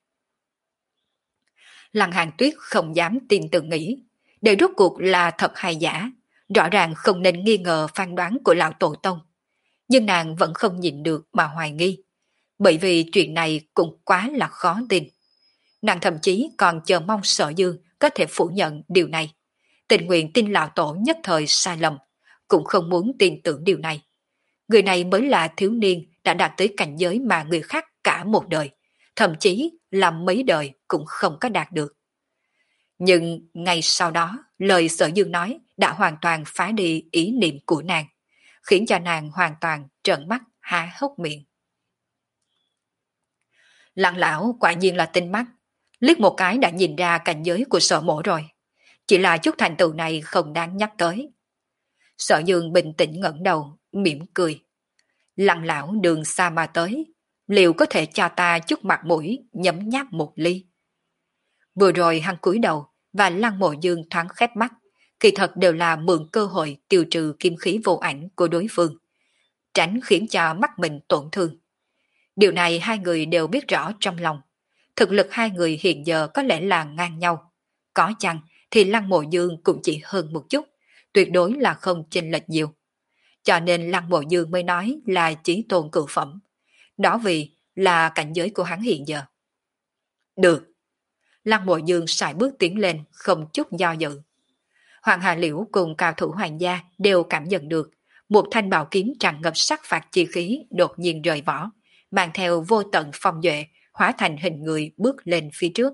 Lăng Hàn Tuyết không dám tin tưởng nghĩ. Đây rốt cuộc là thật hay giả, rõ ràng không nên nghi ngờ phán đoán của lão tổ tông. Nhưng nàng vẫn không nhìn được mà hoài nghi, bởi vì chuyện này cũng quá là khó tin. Nàng thậm chí còn chờ mong Sở Dương có thể phủ nhận điều này. Tình nguyện tin lão tổ nhất thời sai lầm, cũng không muốn tin tưởng điều này. Người này mới là thiếu niên đã đạt tới cảnh giới mà người khác cả một đời, thậm chí là mấy đời cũng không có đạt được. Nhưng ngay sau đó, lời Sở Dương nói đã hoàn toàn phá đi ý niệm của nàng, khiến cho nàng hoàn toàn trợn mắt há hốc miệng. Lăng lão quả nhiên là tinh mắt, liếc một cái đã nhìn ra cảnh giới của Sở mổ rồi. Chỉ là chút thành tựu này không đáng nhắc tới. Sở Dương bình tĩnh ngẩng đầu, mỉm cười. Lăng lão đường xa mà tới, liệu có thể cho ta chút mặt mũi nhấm nháp một ly? Vừa rồi hắn cúi đầu và Lăng Mộ Dương thoáng khép mắt, kỳ thật đều là mượn cơ hội tiêu trừ kim khí vô ảnh của đối phương, tránh khiến cho mắt mình tổn thương. Điều này hai người đều biết rõ trong lòng. Thực lực hai người hiện giờ có lẽ là ngang nhau. Có chăng thì Lăng Mộ Dương cũng chỉ hơn một chút, tuyệt đối là không chênh lệch nhiều. Cho nên Lăng Mộ Dương mới nói là chí tôn cửu phẩm. Đó vì là cảnh giới của hắn hiện giờ. Được. Lăng Mộ Dương sải bước tiến lên, không chút do dự. Hoàng Hà Liễu cùng cao thủ hoàng gia đều cảm nhận được một thanh bảo kiếm tràn ngập sắc phạt chi khí đột nhiên rời vỏ, mang theo vô tận phong duệ, hóa thành hình người bước lên phía trước.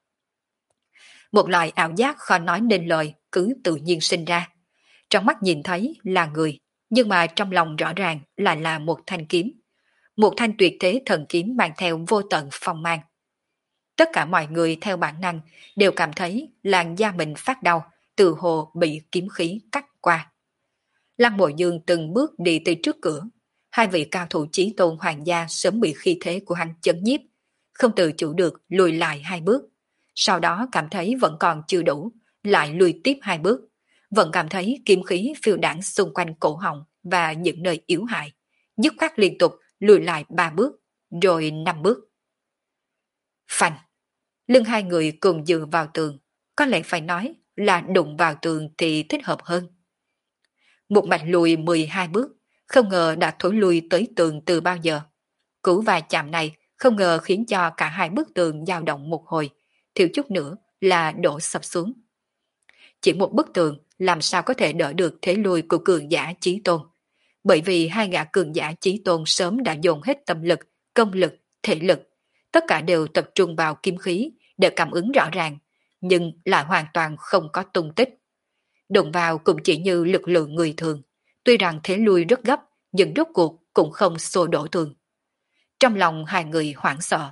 Một loại ảo giác khó nói nên lời cứ tự nhiên sinh ra. Trong mắt nhìn thấy là người, nhưng mà trong lòng rõ ràng là là một thanh kiếm. Một thanh tuyệt thế thần kiếm mang theo vô tận phong mang. Tất cả mọi người theo bản năng đều cảm thấy làn da mình phát đau, từ hồ bị kiếm khí cắt qua. Lăng Mộ Dương từng bước đi tới trước cửa. Hai vị cao thủ chí tôn hoàng gia sớm bị khí thế của hắn chấn nhiếp, không tự chủ được lùi lại hai bước. Sau đó cảm thấy vẫn còn chưa đủ, lại lùi tiếp hai bước. Vẫn cảm thấy kiếm khí phiêu đảng xung quanh cổ họng và những nơi yếu hại. Dứt khoát liên tục lùi lại ba bước, rồi năm bước. Phanh! Lưng hai người cùng dựa vào tường, có lẽ phải nói là đụng vào tường thì thích hợp hơn. Một mạch lùi mười hai bước, không ngờ đã thổi lùi tới tường từ bao giờ. Cú va chạm này không ngờ khiến cho cả hai bức tường dao động một hồi, thiếu chút nữa là đổ sập xuống. Chỉ một bức tường làm sao có thể đỡ được thế lùi của cường giả chí tôn. Bởi vì hai gã cường giả chí tôn sớm đã dồn hết tâm lực, công lực, thể lực, tất cả đều tập trung vào kim khí để cảm ứng rõ ràng, nhưng lại hoàn toàn không có tung tích. Đụng vào cũng chỉ như lực lượng người thường, tuy rằng thế lui rất gấp, nhưng rốt cuộc cũng không xô đổ tường. Trong lòng hai người hoảng sợ.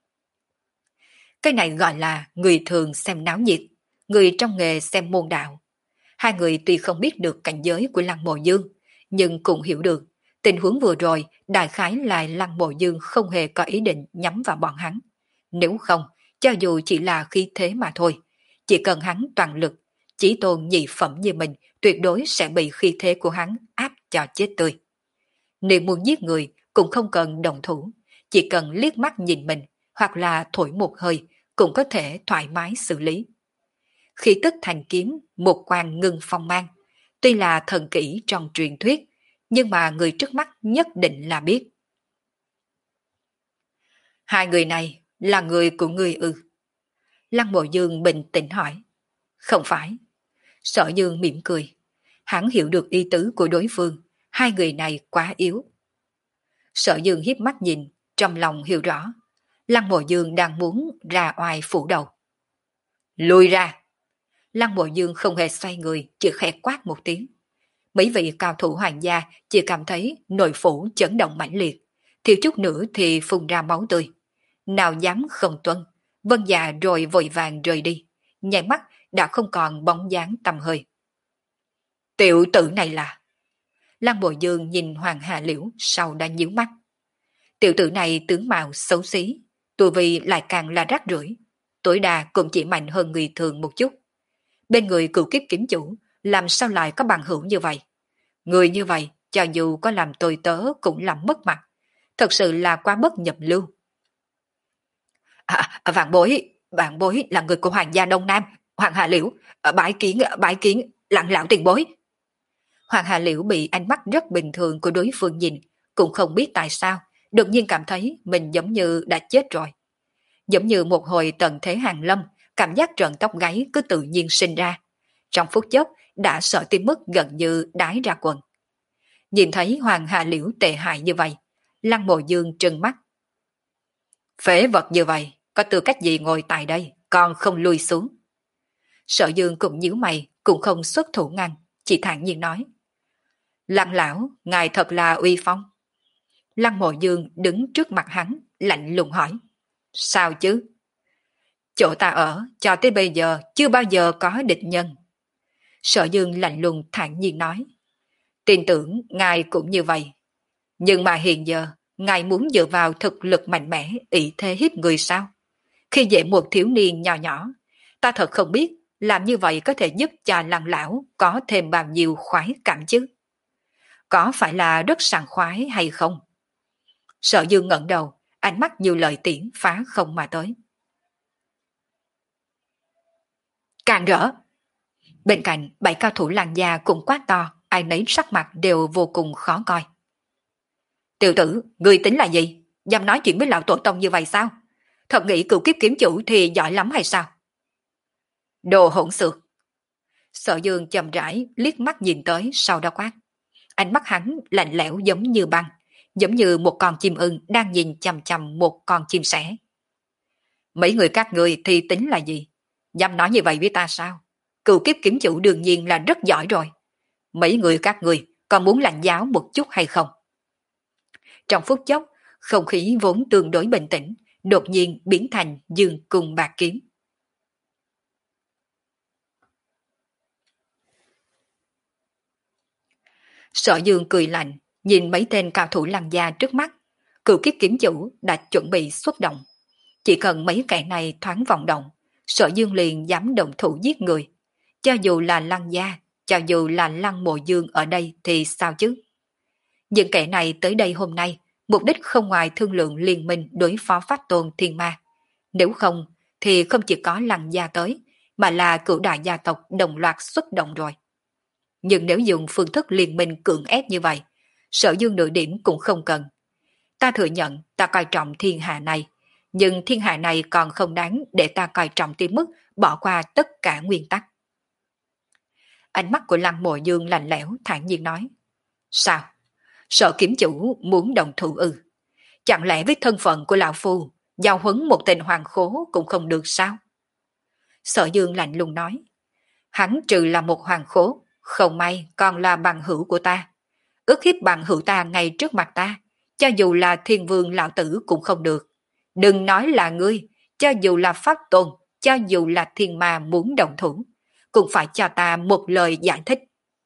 Cái này gọi là người thường xem náo nhiệt, người trong nghề xem môn đạo. Hai người tuy không biết được cảnh giới của Lăng Mộ Dương, nhưng cũng hiểu được tình huống vừa rồi đại khái là Lăng Mộ Dương không hề có ý định nhắm vào bọn hắn. Nếu không, cho dù chỉ là khí thế mà thôi, chỉ cần hắn toàn lực, chí tôn nhị phẩm như mình tuyệt đối sẽ bị khí thế của hắn áp cho chết tươi. Nếu muốn giết người cũng không cần đồng thủ, chỉ cần liếc mắt nhìn mình hoặc là thổi một hơi cũng có thể thoải mái xử lý. Khí tức thành kiếm, một quang ngưng phong mang, tuy là thần kỹ trong truyền thuyết, nhưng mà người trước mắt nhất định là biết. Hai người này là người của người ư? Lăng Mộ Dương bình tĩnh hỏi. Không phải. Sở Dương mỉm cười. Hắn hiểu được ý tứ của đối phương, hai người này quá yếu. Sở Dương hiếp mắt nhìn, trong lòng hiểu rõ. Lăng Mộ Dương đang muốn ra oai phủ đầu. Lùi ra! Lăng Mộ Dương không hề xoay người, chỉ khẽ quát một tiếng. Mấy vị cao thủ hoàng gia chỉ cảm thấy nội phủ chấn động mãnh liệt, thiếu chút nữa thì phun ra máu tươi. Nào dám không tuân, vân dạ rồi vội vàng rời đi, nhảy mắt đã không còn bóng dáng tầm hơi. Tiểu tử này là... Lăng Mộ Dương nhìn Hoàng Hà Liễu sau đã nhíu mắt. Tiểu tử này tướng mạo xấu xí, tu vi lại càng là rác rưởi, tối đa cũng chỉ mạnh hơn người thường một chút. Bên người cựu kiếp kiếm chủ, làm sao lại có bằng hữu như vậy? Người như vậy, cho dù có làm tôi tớ cũng làm mất mặt. Thật sự là quá bất nhập lưu. À, vạn bối, vạn bối là người của Hoàng gia Đông Nam, Hoàng Hà Liễu, bái kiến, bái kiến, lặng lão tiền bối. Hoàng Hà Liễu bị ánh mắt rất bình thường của đối phương nhìn, cũng không biết tại sao, đột nhiên cảm thấy mình giống như đã chết rồi. Giống như một hồi tận thế hàng lâm, cảm giác trợn tóc gáy cứ tự nhiên sinh ra. Trong phút chốc đã sợ tới mức gần như đái ra quần. Nhìn thấy Hoàng Hà Liễu tệ hại như vậy, Lăng Mộ Dương trừng mắt. Phế vật như vậy, có tư cách gì ngồi tại đây, còn không lui xuống. Sở Dương cũng nhíu mày, cũng không xuất thủ ngăn, chỉ thản nhiên nói. Lăng lão, ngài thật là uy phong. Lăng Mộ Dương đứng trước mặt hắn, lạnh lùng hỏi. Sao chứ? Chỗ ta ở, cho tới bây giờ, chưa bao giờ có địch nhân. Sở Dương lạnh lùng thản nhiên nói. Tin tưởng ngài cũng như vậy. Nhưng mà hiện giờ, ngài muốn dựa vào thực lực mạnh mẽ, ỷ thế hiếp người sao? Khi dễ một thiếu niên nhỏ nhỏ, ta thật không biết làm như vậy có thể giúp cho Lăng lão có thêm bao nhiêu khoái cảm chứ? Có phải là rất sảng khoái hay không? Sở Dương ngẩng đầu, ánh mắt như lời tiễn phá không mà tới. Càng rỡ! Bên cạnh, bảy cao thủ Lăng gia cũng quát to, ai nấy sắc mặt đều vô cùng khó coi. Tiểu tử, người tính là gì? Dám nói chuyện với lão tổ tông như vậy sao? Thật nghĩ cựu kiếp kiếm chủ thì giỏi lắm hay sao? Đồ hỗn xược! Sở Dương chậm rãi liếc mắt nhìn tới sau đó quát. Ánh mắt hắn lạnh lẽo giống như băng, giống như một con chim ưng đang nhìn chằm chằm một con chim sẻ. Mấy người các người thì tính là gì? Dám nói như vậy với ta sao? Cựu kiếp kiếm chủ đương nhiên là rất giỏi rồi. Mấy người các người còn muốn lạnh giáo một chút hay không? Trong phút chốc, không khí vốn tương đối bình tĩnh, đột nhiên biến thành dương cung bạc kiếm. Sở Dương cười lạnh, nhìn mấy tên cao thủ Lăng gia trước mắt. Cựu kiếp kiếm chủ đã chuẩn bị xuất động. Chỉ cần mấy kẻ này thoáng vọng động, Sở Dương liền dám động thủ giết người. Cho dù là Lăng gia, cho dù là Lăng Mộ Dương ở đây thì sao chứ? Những kẻ này tới đây hôm nay, mục đích không ngoài thương lượng liên minh đối phó pháp tôn thiên ma. Nếu không, thì không chỉ có Lăng gia tới, mà là cửu đại gia tộc đồng loạt xuất động rồi. Nhưng nếu dùng phương thức liên minh cưỡng ép như vậy, Sở Dương nửa điểm cũng không cần. Ta thừa nhận ta coi trọng thiên hạ này, nhưng thiên hạ này còn không đáng để ta coi trọng tới mức bỏ qua tất cả nguyên tắc. Ánh mắt của Lăng Mộ Dương lạnh lẽo thản nhiên nói. Sao? Sở kiếm chủ muốn đồng thủ ư? Chẳng lẽ với thân phận của lão phu, giao huấn một tên hoàng khố cũng không được sao? Sở Dương lạnh lùng nói. Hắn trừ là một hoàng khố, không may còn là bằng hữu của ta. Ước hiếp bằng hữu ta ngay trước mặt ta, cho dù là thiên vương lão tử cũng không được. Đừng nói là ngươi, cho dù là pháp tôn, cho dù là thiên ma muốn đồng thủ, cũng phải cho ta một lời giải thích.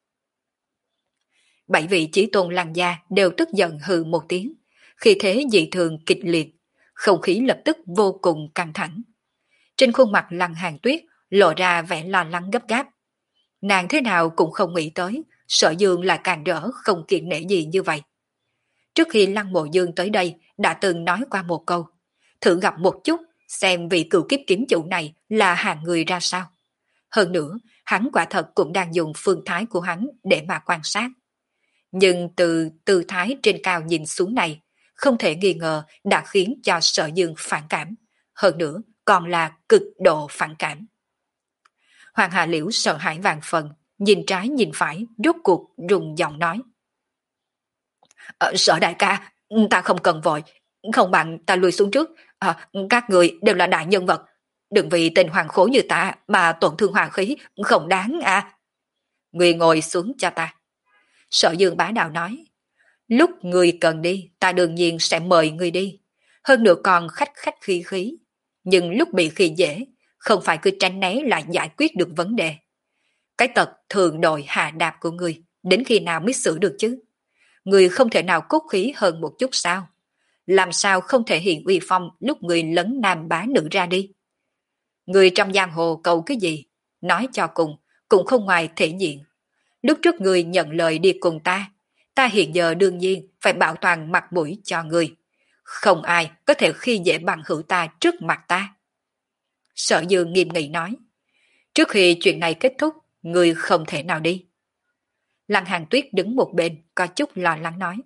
Bảy vị chí tôn Lăng gia đều tức giận hừ một tiếng, khi thế dị thường kịch liệt, không khí lập tức vô cùng căng thẳng. Trên khuôn mặt Lăng Hàn Tuyết lộ ra vẻ lo lắng gấp gáp. Nàng thế nào cũng không nghĩ tới, Sở Dương là càng rỡ không kiêng nể gì như vậy. Trước khi Lăng Mộ Dương tới đây đã từng nói qua một câu, thử gặp một chút xem vị cựu kiếp kiếm chủ này là hạng người ra sao. Hơn nữa, hắn quả thật cũng đang dùng phương thái của hắn để mà quan sát. Nhưng từ tư thái trên cao nhìn xuống này, không thể nghi ngờ đã khiến cho Sở Dương phản cảm, hơn nữa còn là cực độ phản cảm. Hoàng Hà Liễu sợ hãi vạn phần, nhìn trái nhìn phải, rốt cuộc rùng giọng nói. Ờ, Sở đại ca, ta không cần vội, không bằng ta lùi xuống trước. À, các người đều là đại nhân vật, đừng vì tên hoàng khố như ta mà tổn thương hoàng khí, không đáng à. Người ngồi xuống cho ta. Sở Dương bá đạo nói. Lúc người cần đi, ta đương nhiên sẽ mời người đi. Hơn nữa còn khách khách khí khí. Nhưng lúc bị khi dễ, không phải cứ tránh né là giải quyết được vấn đề. Cái tật thường đòi hạ đạp của người, đến khi nào mới xử được chứ? Người không thể nào cốt khí hơn một chút sao? Làm sao không thể hiện uy phong lúc người lấn nam bá nữ ra đi? Người trong giang hồ cầu cái gì? Nói cho cùng, cũng không ngoài thể diện. Lúc trước người nhận lời đi cùng ta, ta hiện giờ đương nhiên phải bảo toàn mặt mũi cho người. Không ai có thể khi dễ bằng hữu ta trước mặt ta. Sở Dương nghiêm nghị nói. Trước khi chuyện này kết thúc, người không thể nào đi. Lăng Hàn Tuyết đứng một bên, có chút lo lắng nói.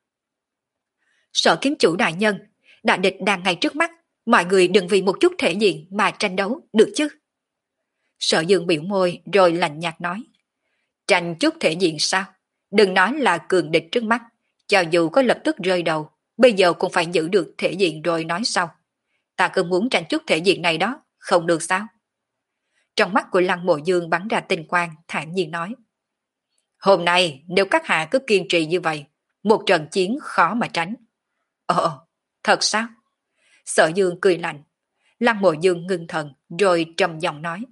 Sở kiếm chủ đại nhân, đại địch đang ngay trước mắt, mọi người đừng vì một chút thể diện mà tranh đấu, được chứ? Sở Dương biểu môi rồi lạnh nhạt nói. Tranh chút thể diện sao? Đừng nói là cường địch trước mắt, cho dù có lập tức rơi đầu, bây giờ cũng phải giữ được thể diện rồi nói sau. Ta cứ muốn tranh chút thể diện này đó, không được sao? Trong mắt của Lăng Mộ Dương bắn ra tinh quang, thản nhiên nói. Hôm nay nếu các hạ cứ kiên trì như vậy, một trận chiến khó mà tránh. Ồ, thật sao? Sở Dương cười lạnh. Lăng Mộ Dương ngưng thần rồi trầm giọng nói.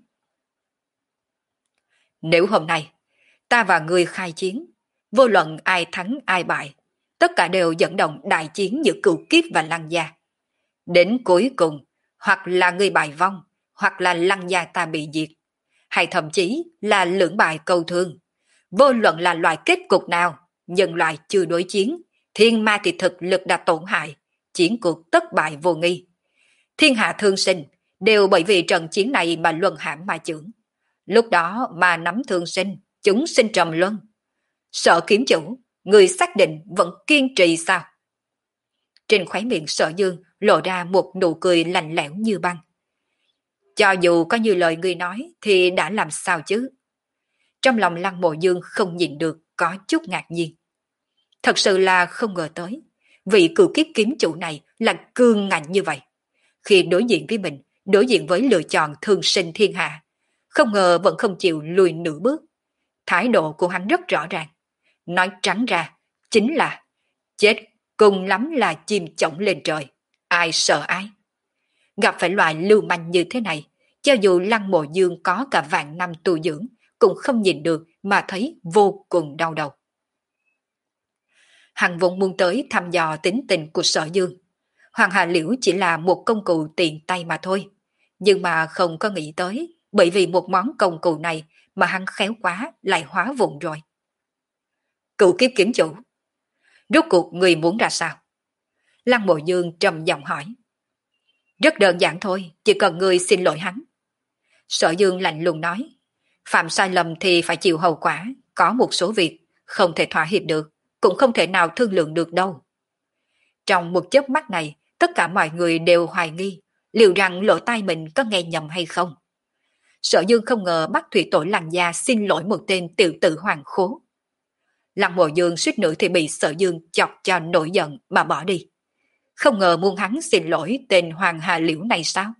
Nếu hôm nay ta và ngươi khai chiến, vô luận ai thắng ai bại, tất cả đều dẫn động đại chiến giữa Cửu Kiếp và Lăng gia. Đến cuối cùng, hoặc là ngươi bại vong, hoặc là Lăng gia ta bị diệt, hay thậm chí là lưỡng bại câu thương. Vô luận là loại kết cục nào, nhân loại chưa đối chiến, thiên ma thì thực lực đã tổn hại, chiến cuộc tất bại vô nghi. Thiên hạ thương sinh đều bởi vì trận chiến này mà luân hãm ma chưởng. Lúc đó mà nắm thương sinh, chúng sinh trầm luân. Sở kiếm chủ, người xác định vẫn kiên trì sao? Trên khóe miệng Sở Dương lộ ra một nụ cười lạnh lẽo như băng. Cho dù có như lời người nói thì đã làm sao chứ? Trong lòng Lăng Mộ Dương không nhìn được, có chút ngạc nhiên. Thật sự là không ngờ tới, vị cửu kiếp kiếm chủ này là cương ngạnh như vậy. Khi đối diện với mình, đối diện với lựa chọn thương sinh thiên hạ, không ngờ vẫn không chịu lùi nửa bước. Thái độ của hắn rất rõ ràng. Nói trắng ra, chính là chết cùng lắm là chim chổng lên trời. Ai sợ ai? Gặp phải loại lưu manh như thế này, cho dù Lăng Mộ Dương có cả vạn năm tu dưỡng, cũng không nhìn được mà thấy vô cùng đau đầu. Hắn vốn muốn tới thăm dò tính tình của Sở Dương. Hoàng Hà Liễu chỉ là một công cụ tiện tay mà thôi. Nhưng mà không có nghĩ tới, bởi vì một món công cụ này mà hắn khéo quá lại hóa vụn rồi. Cửu kiếp kiếm chủ, rốt cuộc người muốn ra sao? Lăng Mộ Dương trầm giọng hỏi. Rất đơn giản thôi, chỉ cần người xin lỗi hắn. Sở Dương lạnh lùng nói. Phạm sai lầm thì phải chịu hậu quả, có một số việc không thể thỏa hiệp được, cũng không thể nào thương lượng được đâu. Trong một chớp mắt này, tất cả mọi người đều hoài nghi, liệu rằng lỗ tai mình có nghe nhầm hay không. Sở Dương không ngờ bắt thủy tổ Lăng gia xin lỗi một tên tiểu tử hoàng khố. Lăng Mộ Dương suýt nữa thì bị Sở Dương chọc cho nổi giận mà bỏ đi. Không ngờ muốn hắn xin lỗi tên Hoàng Hà Liễu này sao?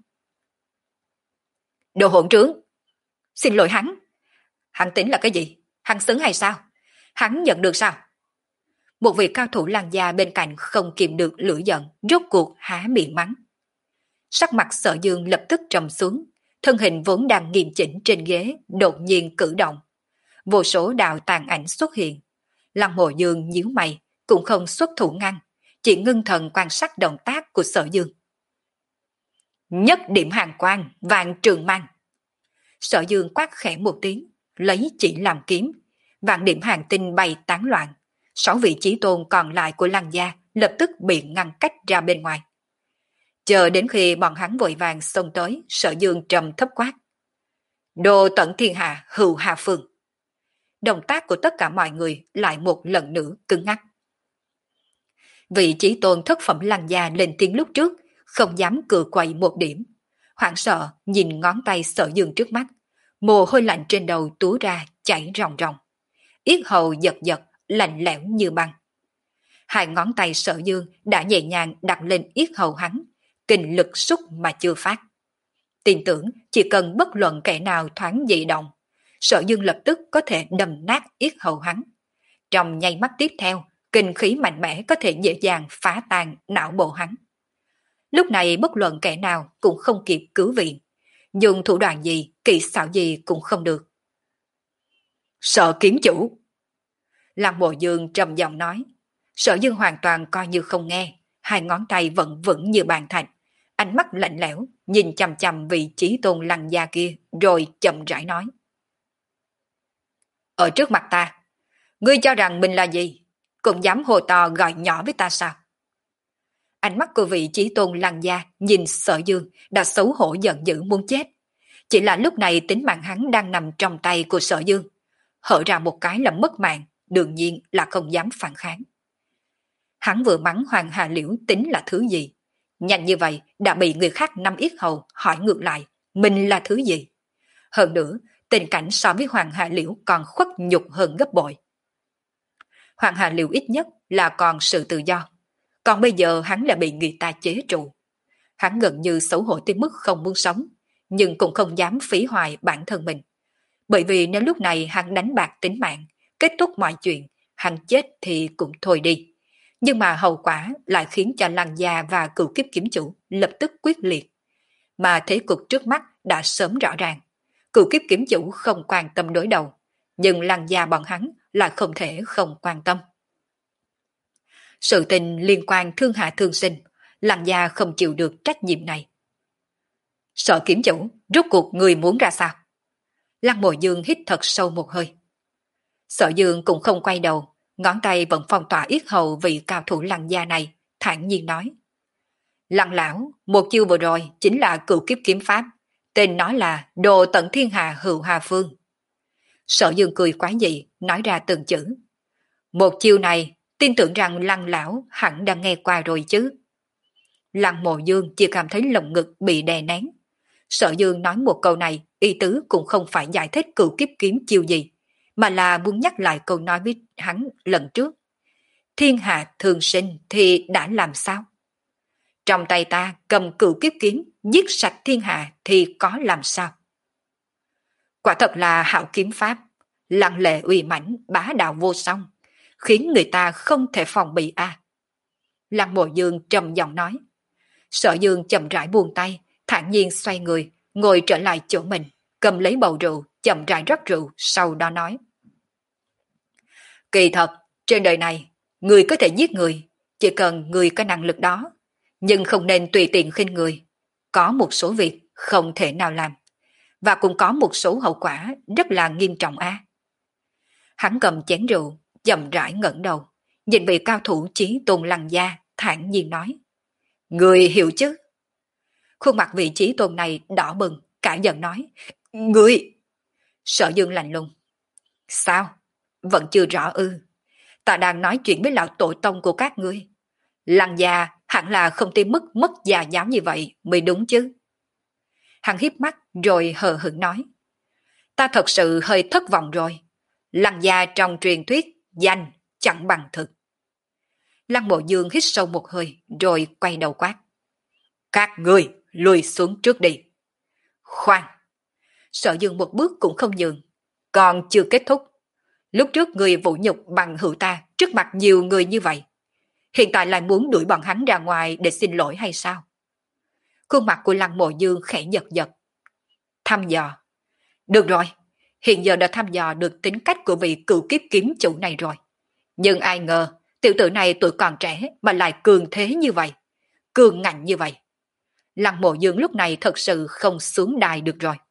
Đồ hỗn trướng! Xin lỗi hắn? Hắn tính là cái gì? Hắn xứng hay sao? Hắn nhận được sao? Một vị cao thủ Lăng gia bên cạnh không kìm được lửa giận, rốt cuộc há miệng mắng. Sắc mặt Sở Dương lập tức trầm xuống, thân hình vốn đang nghiêm chỉnh trên ghế đột nhiên cử động. Vô số đạo tàn ảnh xuất hiện. Lăng Mộ Dương nhíu mày, cũng không xuất thủ ngăn, chỉ ngưng thần quan sát động tác của Sở Dương. Nhất điểm hàng quang, vạn trường mang. Sở Dương quát khẽ một tiếng, lấy chỉ làm kiếm, vạn điểm hàng tinh bay tán loạn. Sáu vị chí tôn còn lại của Lăng gia lập tức bị ngăn cách ra bên ngoài. Chờ đến khi bọn hắn vội vàng xông tới, Sở Dương trầm thấp quát. Đồ tận thiên hạ, hữu hà phương. Động tác của tất cả mọi người lại một lần nữa cứng ngắc. Vị chí tôn thất phẩm Lăng gia lên tiếng lúc trước, không dám cựa quậy một điểm. Hoảng sợ nhìn ngón tay Sở Dương trước mắt, mồ hôi lạnh trên đầu túa ra chảy ròng ròng. Yết hầu giật giật, lạnh lẽo như băng. Hai ngón tay Sở Dương đã nhẹ nhàng đặt lên yết hầu hắn, kình lực xúc mà chưa phát. Tin tưởng chỉ cần bất luận kẻ nào thoáng dị động, Sở Dương lập tức có thể đâm nát yết hầu hắn. Trong nháy mắt tiếp theo, kinh khí mạnh mẽ có thể dễ dàng phá tan não bộ hắn. Lúc này bất luận kẻ nào cũng không kịp cứu viện, dùng thủ đoạn gì, kỹ xảo gì cũng không được. Sợ kiếm chủ. Lăng Mộ Dương trầm giọng nói. Sở Dương hoàn toàn coi như không nghe, hai ngón tay vẫn vững như bàn thạch, ánh mắt lạnh lẽo nhìn chằm chằm vị Chí Tôn Lăng gia kia, rồi chậm rãi nói: ở trước mặt ta, ngươi cho rằng mình là gì, cũng dám hồ to gọi nhỏ với ta sao? Ánh mắt của vị Chí Tôn Lăng gia nhìn Sở Dương đã xấu hổ giận dữ muốn chết. Chỉ là lúc này tính mạng hắn đang nằm trong tay của Sở Dương, hở ra một cái là mất mạng, đương nhiên là không dám phản kháng. Hắn vừa mắng Hoàng Hà Liễu tính là thứ gì, nhanh như vậy đã bị người khác năm yết hầu hỏi ngược lại mình là thứ gì. Hơn nữa, tình cảnh so với Hoàng Hà Liễu còn khuất nhục hơn gấp bội. Hoàng Hà Liễu ít nhất là còn sự tự do, còn bây giờ hắn là bị người ta chế trụ. Hắn gần như xấu hổ tới mức không muốn sống, nhưng cũng không dám phí hoài bản thân mình. Bởi vì nếu lúc này hắn đánh bạc tính mạng, kết thúc mọi chuyện, hắn chết thì cũng thôi đi. Nhưng mà hậu quả lại khiến cho Lăng gia và Cửu Kiếp kiếm chủ lập tức quyết liệt. Mà thế cục trước mắt đã sớm rõ ràng. Cửu Kiếp kiếm chủ không quan tâm đối đầu, nhưng Lăng gia bọn hắn lại không thể không quan tâm. Sự tình liên quan thương hạ thương sinh, Lăng gia không chịu được trách nhiệm này. Sở kiếm chủ, rốt cuộc người muốn ra sao? Lăng Mộ Dương hít thật sâu một hơi. Sở Dương cũng không quay đầu, ngón tay vẫn phong tỏa yết hầu vị cao thủ Lăng gia này, thản nhiên nói: Lăng lão, một chiêu vừa rồi chính là Cửu Kiếp kiếm pháp, tên nó là Đồ Tận Thiên Hà Hữu Hà Phương. Sở Dương cười quái dị, nói ra từng chữ. Một chiêu này, tin tưởng rằng Lăng lão hẳn đã nghe qua rồi chứ. Lăng Mộ Dương chỉ cảm thấy lồng ngực bị đè nén. Sở Dương nói một câu này, ý tứ cũng không phải giải thích Cửu Kiếp kiếm chiêu gì, mà là muốn nhắc lại câu nói với hắn lần trước. Thiên hạ thường sinh thì đã làm sao? Trong tay ta cầm Cửu Kiếp kiếm, giết sạch thiên hạ thì có làm sao? Quả thật là hảo kiếm pháp, lăng lệ uy mãnh, bá đạo vô song, khiến người ta không thể phòng bị a. À. Lăng Mộ Dương trầm giọng nói. Sở Dương chậm rãi buông tay, thản nhiên xoay người, ngồi trở lại chỗ mình, cầm lấy bầu rượu, chậm rãi rót rượu, sau đó nói. Kỳ thật, trên đời này, người có thể giết người, chỉ cần người có năng lực đó, nhưng không nên tùy tiện khinh người. Có một số việc không thể nào làm, và cũng có một số hậu quả rất là nghiêm trọng a. À. Hắn cầm chén rượu, chậm rãi ngẩng đầu, nhìn vị cao thủ Chí Tôn Lăng gia, thản nhiên nói. Người hiểu chứ? Khuôn mặt vị Chí Tôn này đỏ bừng, cả giận nói. Người! Sở Dương lạnh lùng. Sao? Vẫn chưa rõ ư? Ta đang nói chuyện với lão tổ tông của các ngươi. Lăng gia hẳn là không tới mức mất già giáo như vậy mới đúng chứ. Hắn hiếp mắt rồi hờ hững nói. Ta thật sự hơi thất vọng rồi. Lăng gia trong truyền thuyết danh chẳng bằng thực. Lăng Mộ Dương hít sâu một hơi rồi quay đầu quát. Các ngươi lùi xuống trước đi. Khoan! Sở Dương một bước cũng không nhường. Còn chưa kết thúc. Lúc trước người vũ nhục bằng hữu ta trước mặt nhiều người như vậy. Hiện tại lại muốn đuổi bọn hắn ra ngoài để xin lỗi hay sao? Khuôn mặt của Lăng Mộ Dương khẽ giật giật. Thăm dò. Được rồi, hiện giờ đã thăm dò được tính cách của vị Cửu Kiếp kiếm chủ này rồi. Nhưng ai ngờ, tiểu tử này tuổi còn trẻ mà lại cường thế như vậy. Cường ngạnh như vậy. Lăng Mộ Dương lúc này thật sự không xuống đài được rồi.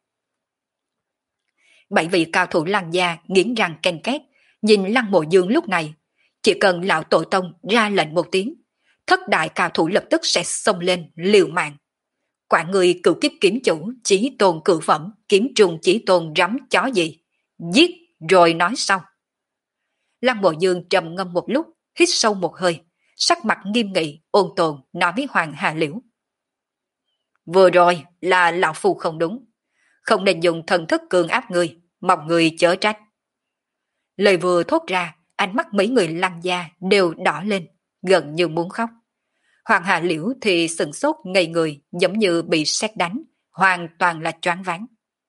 Bảy vị cao thủ Lăng gia nghiến răng ken két, nhìn Lăng Mộ Dương lúc này. Chỉ cần lão tổ tông ra lệnh một tiếng, thất đại cao thủ lập tức sẽ xông lên liều mạng. Quả người Cửu Kiếp kiếm chủ, Chí Tôn cửu phẩm, kiếm trùng Chí Tôn rắm chó gì. Giết rồi nói xong. Lăng Mộ Dương trầm ngâm một lúc, hít sâu một hơi, sắc mặt nghiêm nghị, ôn tồn nói với Hoàng Hà Liễu. Vừa rồi là lão phu không đúng, không nên dùng thần thức cường áp người, mong người chớ trách. Lời vừa thốt ra, ánh mắt mấy người lăng gia đều đỏ lên, gần như muốn khóc. Hoàng Hà Liễu thì sừng sốt ngây người, giống như bị sét đánh, hoàn toàn là choáng váng.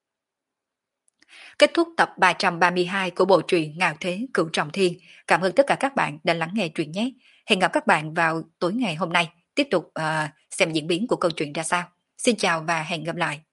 Kết thúc tập ba trăm ba mươi hai của bộ truyện Ngạo Thế Cửu Trọng Thiên. Cảm ơn tất cả các bạn đã lắng nghe truyện nhé. Hẹn gặp các bạn vào tối ngày hôm nay, tiếp tục uh, xem diễn biến của câu chuyện ra sao. Xin chào và hẹn gặp lại.